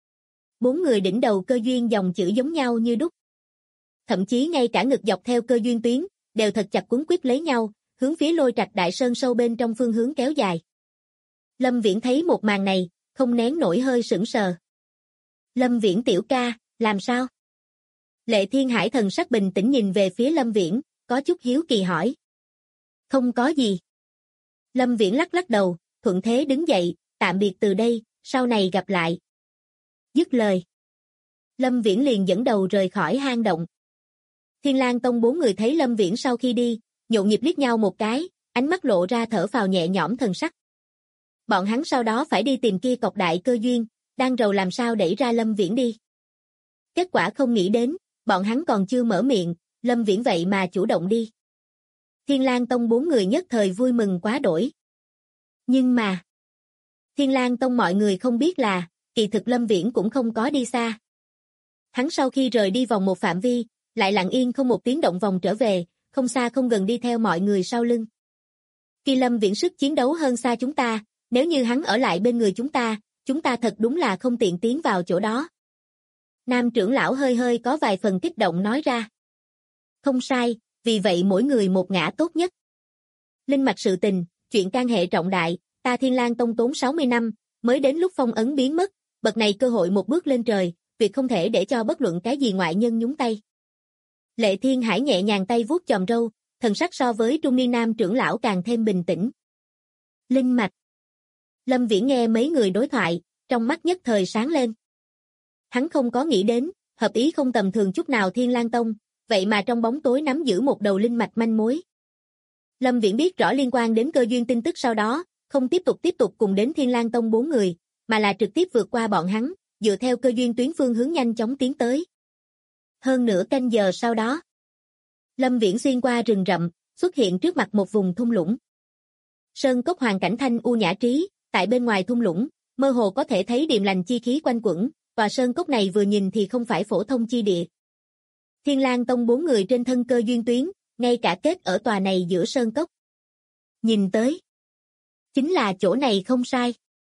4 người đỉnh đầu cơ duyên dòng chữ giống nhau như đúc. Thậm chí ngay cả ngực dọc theo cơ duyên tuyến, đều thật chặt quấn quýt lấy nhau, hướng phía Lôi Trạch Đại Sơn sâu bên trong phương hướng kéo dài. Lâm Viễn thấy một màn này, không nén nổi hơi sững sờ. Lâm Viễn tiểu ca, làm sao? Lệ Thiên Hải thần sắc bình tĩnh nhìn về phía Lâm Viễn, có chút hiếu kỳ hỏi. Không có gì. Lâm Viễn lắc lắc đầu, thuận thế đứng dậy, tạm biệt từ đây, sau này gặp lại. Dứt lời. Lâm Viễn liền dẫn đầu rời khỏi hang động. Thiên Lang Tông 4 người thấy Lâm Viễn sau khi đi, nhộn nhịp liếc nhau một cái, ánh mắt lộ ra thở phào nhẹ nhõm thần sắc. Bọn hắn sau đó phải đi tìm kia cọc đại cơ duyên, đang rầu làm sao đẩy ra Lâm Viễn đi. Kết quả không nghĩ đến, bọn hắn còn chưa mở miệng, Lâm Viễn vậy mà chủ động đi. Thiên Lang Tông 4 người nhất thời vui mừng quá đỗi. Nhưng mà, Thiên Lang Tông mọi người không biết là, kỳ thực Lâm Viễn cũng không có đi xa. Hắn sau khi rời đi vòng một phạm vi, lại lặng yên không một tiếng động vòng trở về, không xa không gần đi theo mọi người sau lưng. Kỳ Lâm Viễn sức chiến đấu hơn xa chúng ta, nếu như hắn ở lại bên người chúng ta thật đúng là không tiện tiến vào chỗ đó. Nam trưởng lão hơi hơi có vài phần kích động nói ra. Không sai, vì vậy mỗi người một ngã tốt nhất. Linh mạch sự tình, chuyện can hệ trọng đại, ta Thiên Lang Tông tốn 60 năm, mới đến lúc phong ấn biến mất, bậc này cơ hội một bước lên trời, việc không thể để cho bất luận cái gì ngoại nhân nhúng tay. Lệ Thiên Hải nhẹ nhàng tay vuốt chòm râu, thần sắc so với trung niên nam trưởng lão càng thêm bình tĩnh. Linh mạch. Lâm Viễn nghe mấy người đối thoại, trong mắt nhất thời sáng lên. Hắn không có nghĩ đến, hợp ý không tầm thường chút nào Thiên Lang Tông, vậy mà trong bóng tối nắm giữ một đầu linh mạch manh mối. Lâm Viễn biết rõ liên quan đến cơ duyên tin tức sau đó, không tiếp tục cùng đến Thiên Lang Tông 4 người, mà là trực tiếp vượt qua bọn hắn, dựa theo cơ duyên tuyến phương hướng nhanh chóng tiến tới. Hơn nửa canh giờ sau đó, Lâm Viễn xuyên qua rừng rậm, xuất hiện trước mặt một vùng thung lũng. Sơn cốc hoàn cảnh thanh u nhã trí, tại bên ngoài thung lũng, mơ hồ có thể thấy điềm lành chi khí quanh quẩn, Tòa sơn cốc này vừa nhìn thì không phải phổ thông chi địa. Thiên Lang Tông 4 người trên thân cơ duyên tuyến, ngay cả kết ở tòa này giữa sơn cốc. Nhìn tới, chính là chỗ này không sai.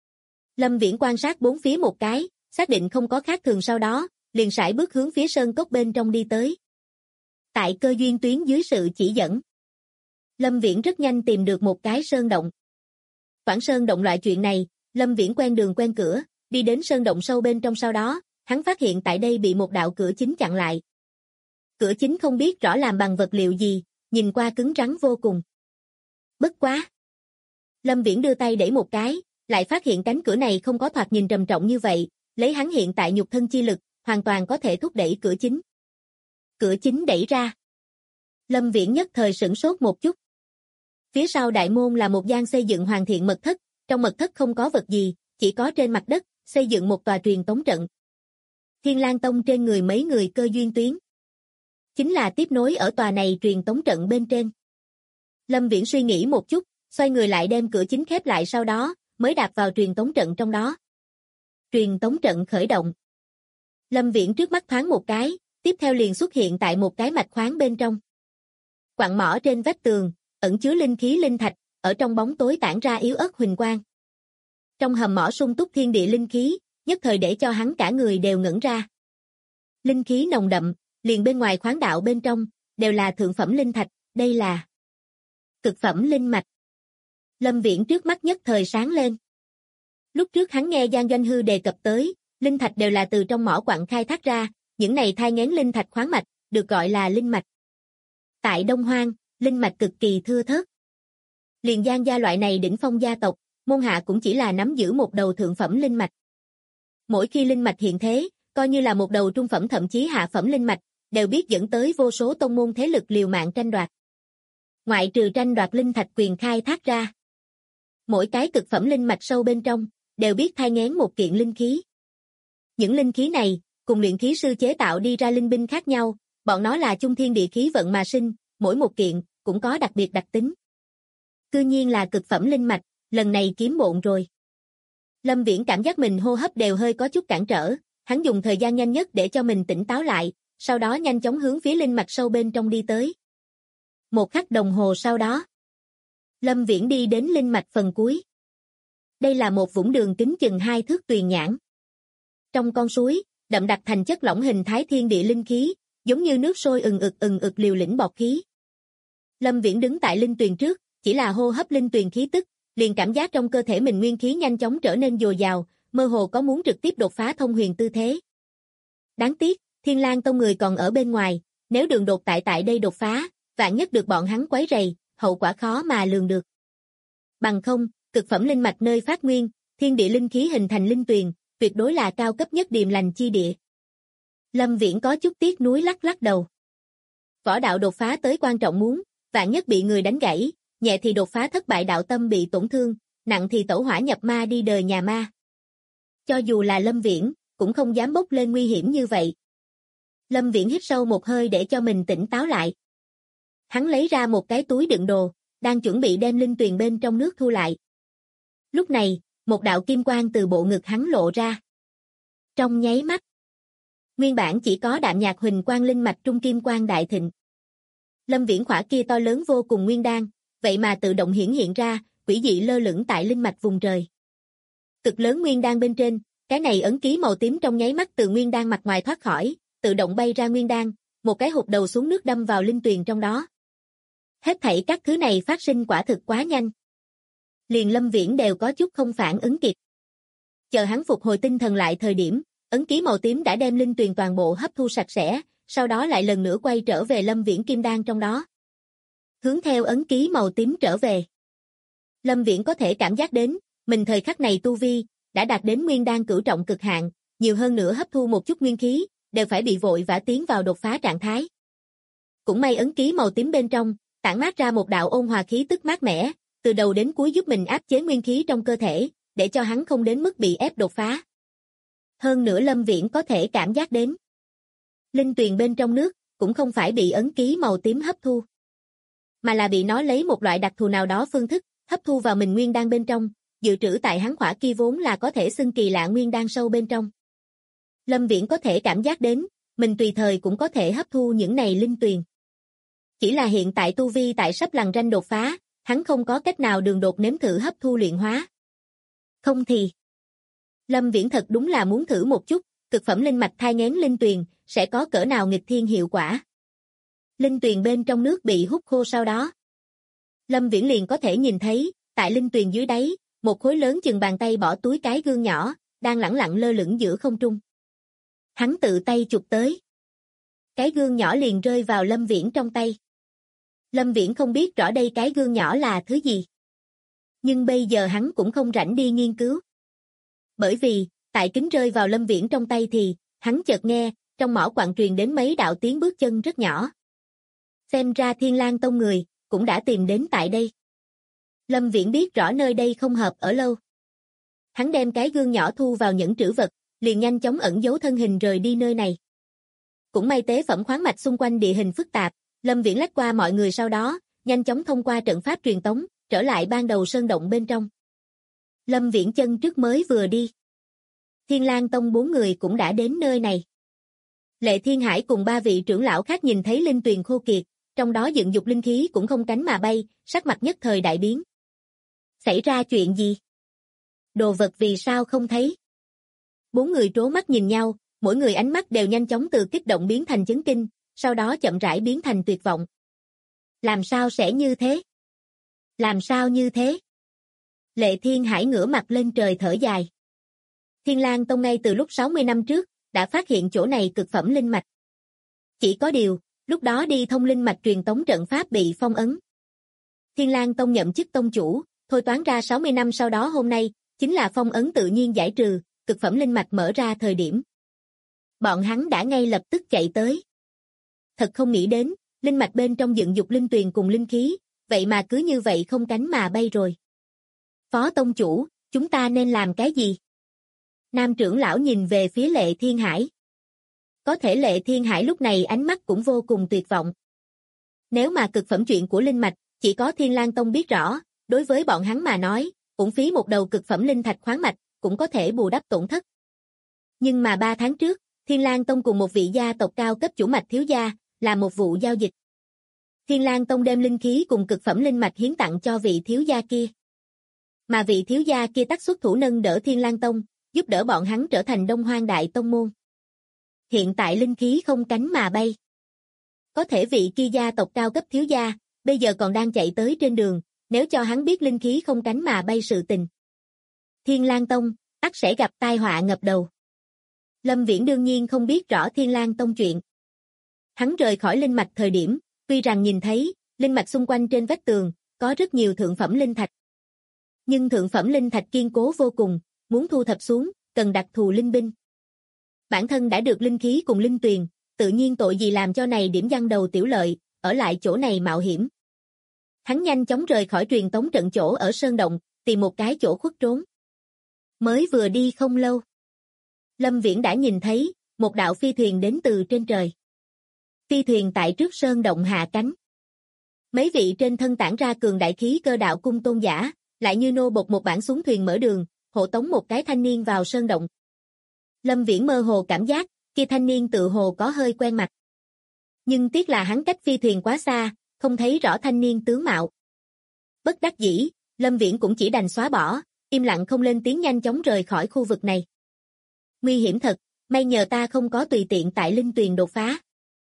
Lâm Viễn quan sát bốn phía một cái, xác định không có khác thường, sau đó, liền sải bước hướng phía sơn cốc bên trong đi tới. Tại cơ duyên tuyến dưới sự chỉ dẫn, Lâm Viễn rất nhanh tìm được một cái sơn động. Khoảng sơn động loại chuyện này, Lâm Viễn quen đường quen cửa, đi đến sơn động sâu bên trong, sau đó, hắn phát hiện tại đây bị một đạo cửa chính chặn lại. Cửa chính không biết rõ làm bằng vật liệu gì, nhìn qua cứng rắn vô cùng. Bất quá. Lâm Viễn đưa tay đẩy một cái, lại phát hiện cánh cửa này không có thoạt nhìn trầm trọng như vậy, lấy hắn hiện tại nhục thân chi lực, hoàn toàn có thể thúc đẩy cửa chính. Cửa chính đẩy ra. Lâm Viễn nhất thời sửng sốt một chút. Phía sau đại môn là một gian xây dựng hoàn thiện mật thất, trong mật thất không có vật gì, chỉ có trên mặt đất, xây dựng một tòa truyền tống trận. Thiên Lang Tông trên người mấy người cơ duyên tuyến, chính là tiếp nối ở tòa này truyền tống trận bên trên. Lâm Viễn suy nghĩ một chút, xoay người lại đem cửa chính khép lại, sau đó, mới đạp vào truyền tống trận trong đó. Truyền tống trận khởi động. Lâm Viễn trước mắt thoáng một cái, tiếp theo liền xuất hiện tại một cái mạch khoáng bên trong. Quặng mỏ trên vách tường, ẩn chứa linh khí linh thạch, ở trong bóng tối tản ra yếu ớt huỳnh quang. Trong hầm mỏ sung túc thiên địa linh khí, nhất thời để cho hắn cả người đều ngẩn ra. Linh khí nồng đậm, liền bên ngoài khoáng đạo bên trong, đều là thượng phẩm linh thạch, đây là cực phẩm linh mạch. Lâm Viễn trước mắt nhất thời sáng lên. Lúc trước hắn nghe Giang Doanh Hư đề cập tới, linh thạch đều là từ trong mỏ quặng khai thác ra, những này thai nghén linh thạch khoáng mạch, được gọi là linh mạch. Tại Đông Hoang, linh mạch cực kỳ thưa thớt. Liền Giang gia loại này đỉnh phong gia tộc, môn hạ cũng chỉ là nắm giữ một đầu thượng phẩm linh mạch. Mỗi khi linh mạch hiện thế, coi như là một đầu trung phẩm thậm chí hạ phẩm linh mạch, đều biết dẫn tới vô số tông môn thế lực liều mạng tranh đoạt. Ngoại trừ tranh đoạt linh thạch quyền khai thác ra, mỗi cái cực phẩm linh mạch sâu bên trong, đều biết thai nghén một kiện linh khí. Những linh khí này, cùng luyện khí sư chế tạo đi ra linh binh khác nhau, bọn nó là chung thiên địa khí vận mà sinh, mỗi một kiện, cũng có đặc biệt đặc tính. Cư nhiên là cực phẩm linh mạch, lần này kiếm bộn rồi. Lâm Viễn cảm giác mình hô hấp đều hơi có chút cản trở, hắn dùng thời gian nhanh nhất để cho mình tỉnh táo lại, sau đó nhanh chóng hướng phía linh mạch sâu bên trong đi tới. Một khắc đồng hồ sau đó, Lâm Viễn đi đến linh mạch phần cuối. Đây là một vũng đường kính chừng 2 thước tuyền nhãn. Trong con suối, đậm đặc thành chất lỏng hình thái thiên địa linh khí, giống như nước sôi ừng ực liều lĩnh bọt khí. Lâm Viễn đứng tại linh tuyền trước, chỉ là hô hấp linh tuyền khí tức, liền cảm giác trong cơ thể mình nguyên khí nhanh chóng trở nên dồi dào, mơ hồ có muốn trực tiếp đột phá thông huyền tư thế. Đáng tiếc, Thiên Lang Tông người còn ở bên ngoài, nếu đường đột tại đây đột phá, vạn nhất được bọn hắn quấy rầy, hậu quả khó mà lường được. Bằng không, cực phẩm linh mạch nơi phát nguyên, thiên địa linh khí hình thành linh tuyền, tuyệt đối là cao cấp nhất điềm lành chi địa. Lâm Viễn có chút tiếc nuối lắc lắc đầu. Võ đạo đột phá tới quan trọng muốn, vạn nhất bị người đánh gãy, nhẹ thì đột phá thất bại đạo tâm bị tổn thương, nặng thì tẩu hỏa nhập ma đi đời nhà ma. Cho dù là Lâm Viễn, cũng không dám bốc lên nguy hiểm như vậy. Lâm Viễn hít sâu một hơi để cho mình tỉnh táo lại. Hắn lấy ra một cái túi đựng đồ, đang chuẩn bị đem linh tuyền bên trong nước thu lại. Lúc này, một đạo kim quang từ bộ ngực hắn lộ ra. Trong nháy mắt, nguyên bản chỉ có đạm nhạt huỳnh quang linh mạch trung kim quang đại thịnh. Lâm Viễn khỏa kia to lớn vô cùng nguyên đan, vậy mà tự động hiển hiện ra, quỷ dị lơ lửng tại linh mạch vùng trời. Cực lớn nguyên đan bên trên, cái này ấn ký màu tím trong nháy mắt từ nguyên đan mặt ngoài thoát khỏi, tự động bay ra nguyên đan, một cái hụt đầu xuống nước đâm vào linh tuyền trong đó. Hết thảy các thứ này phát sinh quả thực quá nhanh. Liền Lâm Viễn đều có chút không phản ứng kịp. Chờ hắn phục hồi tinh thần lại thời điểm, ấn ký màu tím đã đem linh tuyền toàn bộ hấp thu sạch sẽ, sau đó lại lần nữa quay trở về Lâm Viễn kim đan trong đó. Hướng theo ấn ký màu tím trở về. Lâm Viễn có thể cảm giác đến, mình thời khắc này tu vi, đã đạt đến nguyên đan cửu trọng cực hạn, nhiều hơn nữa hấp thu một chút nguyên khí, đều phải bị vội vã tiến vào đột phá trạng thái. Cũng may ấn ký màu tím bên trong, tản mát ra một đạo ôn hòa khí tức mát mẻ, từ đầu đến cuối giúp mình áp chế nguyên khí trong cơ thể, để cho hắn không đến mức bị ép đột phá. Hơn nữa Lâm Viễn có thể cảm giác đến. Linh tuyền bên trong nước, cũng không phải bị ấn ký màu tím hấp thu, mà là bị nó lấy một loại đặc thù nào đó phương thức, hấp thu vào mình nguyên đan bên trong, dự trữ tại hắn khỏa kia vốn là có thể xưng kỳ lạ nguyên đan sâu bên trong. Lâm Viễn có thể cảm giác đến, mình tùy thời cũng có thể hấp thu những này linh tuyền. Chỉ là hiện tại tu vi tại sắp lằn ranh đột phá, hắn không có cách nào đường đột nếm thử hấp thu luyện hóa. Không thì, Lâm Viễn thật đúng là muốn thử một chút, cực phẩm linh mạch thai nghén linh tuyền, sẽ có cỡ nào nghịch thiên hiệu quả. Linh tuyền bên trong nước bị hút khô sau đó. Lâm Viễn liền có thể nhìn thấy, tại linh tuyền dưới đáy, một khối lớn chừng bàn tay bỏ túi cái gương nhỏ, đang lẳng lặng lơ lửng giữa không trung. Hắn tự tay chụp tới. Cái gương nhỏ liền rơi vào Lâm Viễn trong tay. Lâm Viễn không biết rõ đây cái gương nhỏ là thứ gì. Nhưng bây giờ hắn cũng không rảnh đi nghiên cứu. Bởi vì, tại kính rơi vào Lâm Viễn trong tay thì, hắn chợt nghe, trong mỏ quặng truyền đến mấy đạo tiếng bước chân rất nhỏ. Xem ra Thiên Lang Tông người, cũng đã tìm đến tại đây. Lâm Viễn biết rõ nơi đây không hợp ở lâu. Hắn đem cái gương nhỏ thu vào nhẫn trữ vật, liền nhanh chóng ẩn giấu thân hình rời đi nơi này. Cũng may tế phẩm khoáng mạch xung quanh địa hình phức tạp, Lâm Viễn lách qua mọi người sau đó, nhanh chóng thông qua trận pháp truyền tống, trở lại ban đầu sơn động bên trong. Lâm Viễn chân trước mới vừa đi. Thiên Lang Tông 4 người cũng đã đến nơi này. Lệ Thiên Hải cùng 3 vị trưởng lão khác nhìn thấy linh tuyền khô kiệt, trong đó dựng dục linh khí cũng không cánh mà bay, sắc mặt nhất thời đại biến. Xảy ra chuyện gì? Đồ vật vì sao không thấy? 4 người trố mắt nhìn nhau, mỗi người ánh mắt đều nhanh chóng từ kích động biến thành chấn kinh, sau đó chậm rãi biến thành tuyệt vọng. Làm sao sẽ như thế? Làm sao như thế? Lệ Thiên Hải ngửa mặt lên trời thở dài. Thiên Lang Tông ngay từ lúc 60 năm trước, đã phát hiện chỗ này cực phẩm linh mạch. Chỉ có điều, lúc đó đi thông linh mạch truyền tống trận pháp bị phong ấn. Thiên Lang Tông nhậm chức tông chủ, thôi toán ra 60 năm sau đó hôm nay, chính là phong ấn tự nhiên giải trừ, cực phẩm linh mạch mở ra thời điểm. Bọn hắn đã ngay lập tức chạy tới. Thật không nghĩ đến, linh mạch bên trong dựng dục linh tuyền cùng linh khí, vậy mà cứ như vậy không cánh mà bay rồi. Phó tông chủ, chúng ta nên làm cái gì? Nam trưởng lão nhìn về phía Lệ Thiên Hải. Có thể Lệ Thiên Hải lúc này ánh mắt cũng vô cùng tuyệt vọng. Nếu mà cực phẩm chuyện của linh mạch, chỉ có Thiên Lang Tông biết rõ, đối với bọn hắn mà nói, uổng phí một đầu cực phẩm linh thạch khoáng mạch, cũng có thể bù đắp tổn thất. Nhưng mà 3 tháng trước, Thiên Lang Tông cùng một vị gia tộc cao cấp chủ mạch thiếu gia, là một vụ giao dịch. Thiên Lang Tông đem linh khí cùng cực phẩm linh mạch hiến tặng cho vị thiếu gia kia. Mà vị thiếu gia kia tác xuất thủ nâng đỡ Thiên Lang Tông, giúp đỡ bọn hắn trở thành Đông Hoang Đại Tông môn. Hiện tại linh khí không cánh mà bay. Có thể vị kia gia tộc cao cấp thiếu gia, bây giờ còn đang chạy tới trên đường, nếu cho hắn biết linh khí không cánh mà bay sự tình. Thiên Lang Tông, ắt sẽ gặp tai họa ngập đầu. Lâm Viễn đương nhiên không biết rõ Thiên Lang Tông chuyện. Hắn rời khỏi linh mạch thời điểm, tuy rằng nhìn thấy, linh mạch xung quanh trên vách tường, có rất nhiều thượng phẩm linh thạch. Nhưng thượng phẩm linh thạch kiên cố vô cùng, muốn thu thập xuống, cần đặc thù linh binh. Bản thân đã được linh khí cùng linh tuyền, tự nhiên tội gì làm cho này điểm giăng đầu tiểu lợi, ở lại chỗ này mạo hiểm. Hắn nhanh chóng rời khỏi truyền tống trận chỗ ở sơn động, tìm một cái chỗ khuất trốn. Mới vừa đi không lâu, Lâm Viễn đã nhìn thấy, một đạo phi thuyền đến từ trên trời. Phi thuyền tại trước sơn động hạ cánh. Mấy vị trên thân tản ra cường đại khí cơ đạo cung tôn giả, lại như nô bộc một bản xuống thuyền mở đường, hộ tống một cái thanh niên vào sơn động. Lâm Viễn mơ hồ cảm giác, kia thanh niên tự hồ có hơi quen mặt. Nhưng tiếc là hắn cách phi thuyền quá xa, không thấy rõ thanh niên tướng mạo. Bất đắc dĩ, Lâm Viễn cũng chỉ đành xóa bỏ, im lặng không lên tiếng nhanh chóng rời khỏi khu vực này. Nguy hiểm thật, may nhờ ta không có tùy tiện tại linh tuyền đột phá.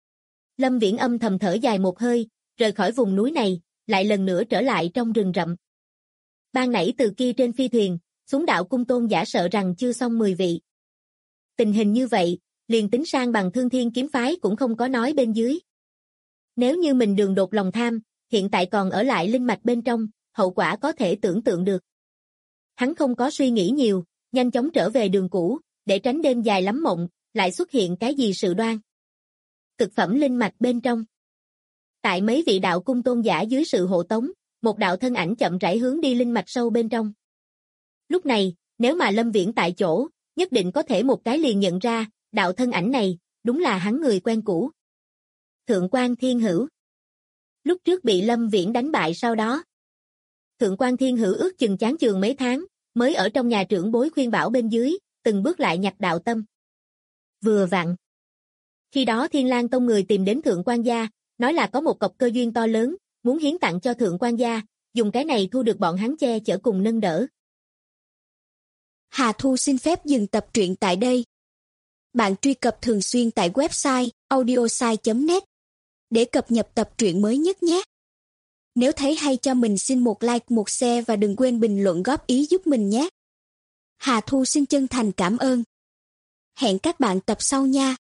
Lâm Viễn âm thầm thở dài một hơi, rời khỏi vùng núi này, lại lần nữa trở lại trong rừng rậm. Ban nãy từ kia trên phi thuyền, xuống đạo cung tôn giả sợ rằng chưa xong 10 vị. Tình hình như vậy, liền tính sang bằng Thương Thiên kiếm phái cũng không có nói bên dưới. Nếu như mình đường đột lòng tham, hiện tại còn ở lại linh mạch bên trong, hậu quả có thể tưởng tượng được. Hắn không có suy nghĩ nhiều, nhanh chóng trở về đường cũ, để tránh đêm dài lắm mộng, lại xuất hiện cái gì sự đoan. Cực phẩm linh mạch bên trong. Tại mấy vị đạo cung tôn giả dưới sự hộ tống, một đạo thân ảnh chậm rãi hướng đi linh mạch sâu bên trong. Lúc này, nếu mà Lâm Viễn tại chỗ, nhất định có thể một cái liền nhận ra, đạo thân ảnh này, đúng là hắn người quen cũ. Thượng quan Thiên Hữu. Lúc trước bị Lâm Viễn đánh bại sau đó. Thượng quan Thiên Hữu ước chừng chán chường mấy tháng, mới ở trong nhà trưởng bối khuyên bảo bên dưới, từng bước lại nhặt đạo tâm. vừa vặn. Khi đó Thiên Lang Tông người tìm đến Thượng quan gia, nói là có một cọc cơ duyên to lớn, muốn hiến tặng cho Thượng quan gia, dùng cái này thu được bọn hắn che chở cùng nâng đỡ. Hà Thu xin phép dừng tập truyện tại đây. Bạn truy cập thường xuyên tại website audiosai.net để cập nhật tập truyện mới nhất nhé. Nếu thấy hay cho mình xin một like, một share và đừng quên bình luận góp ý giúp mình nhé. Hà Thu xin chân thành cảm ơn. Hẹn các bạn tập sau nha.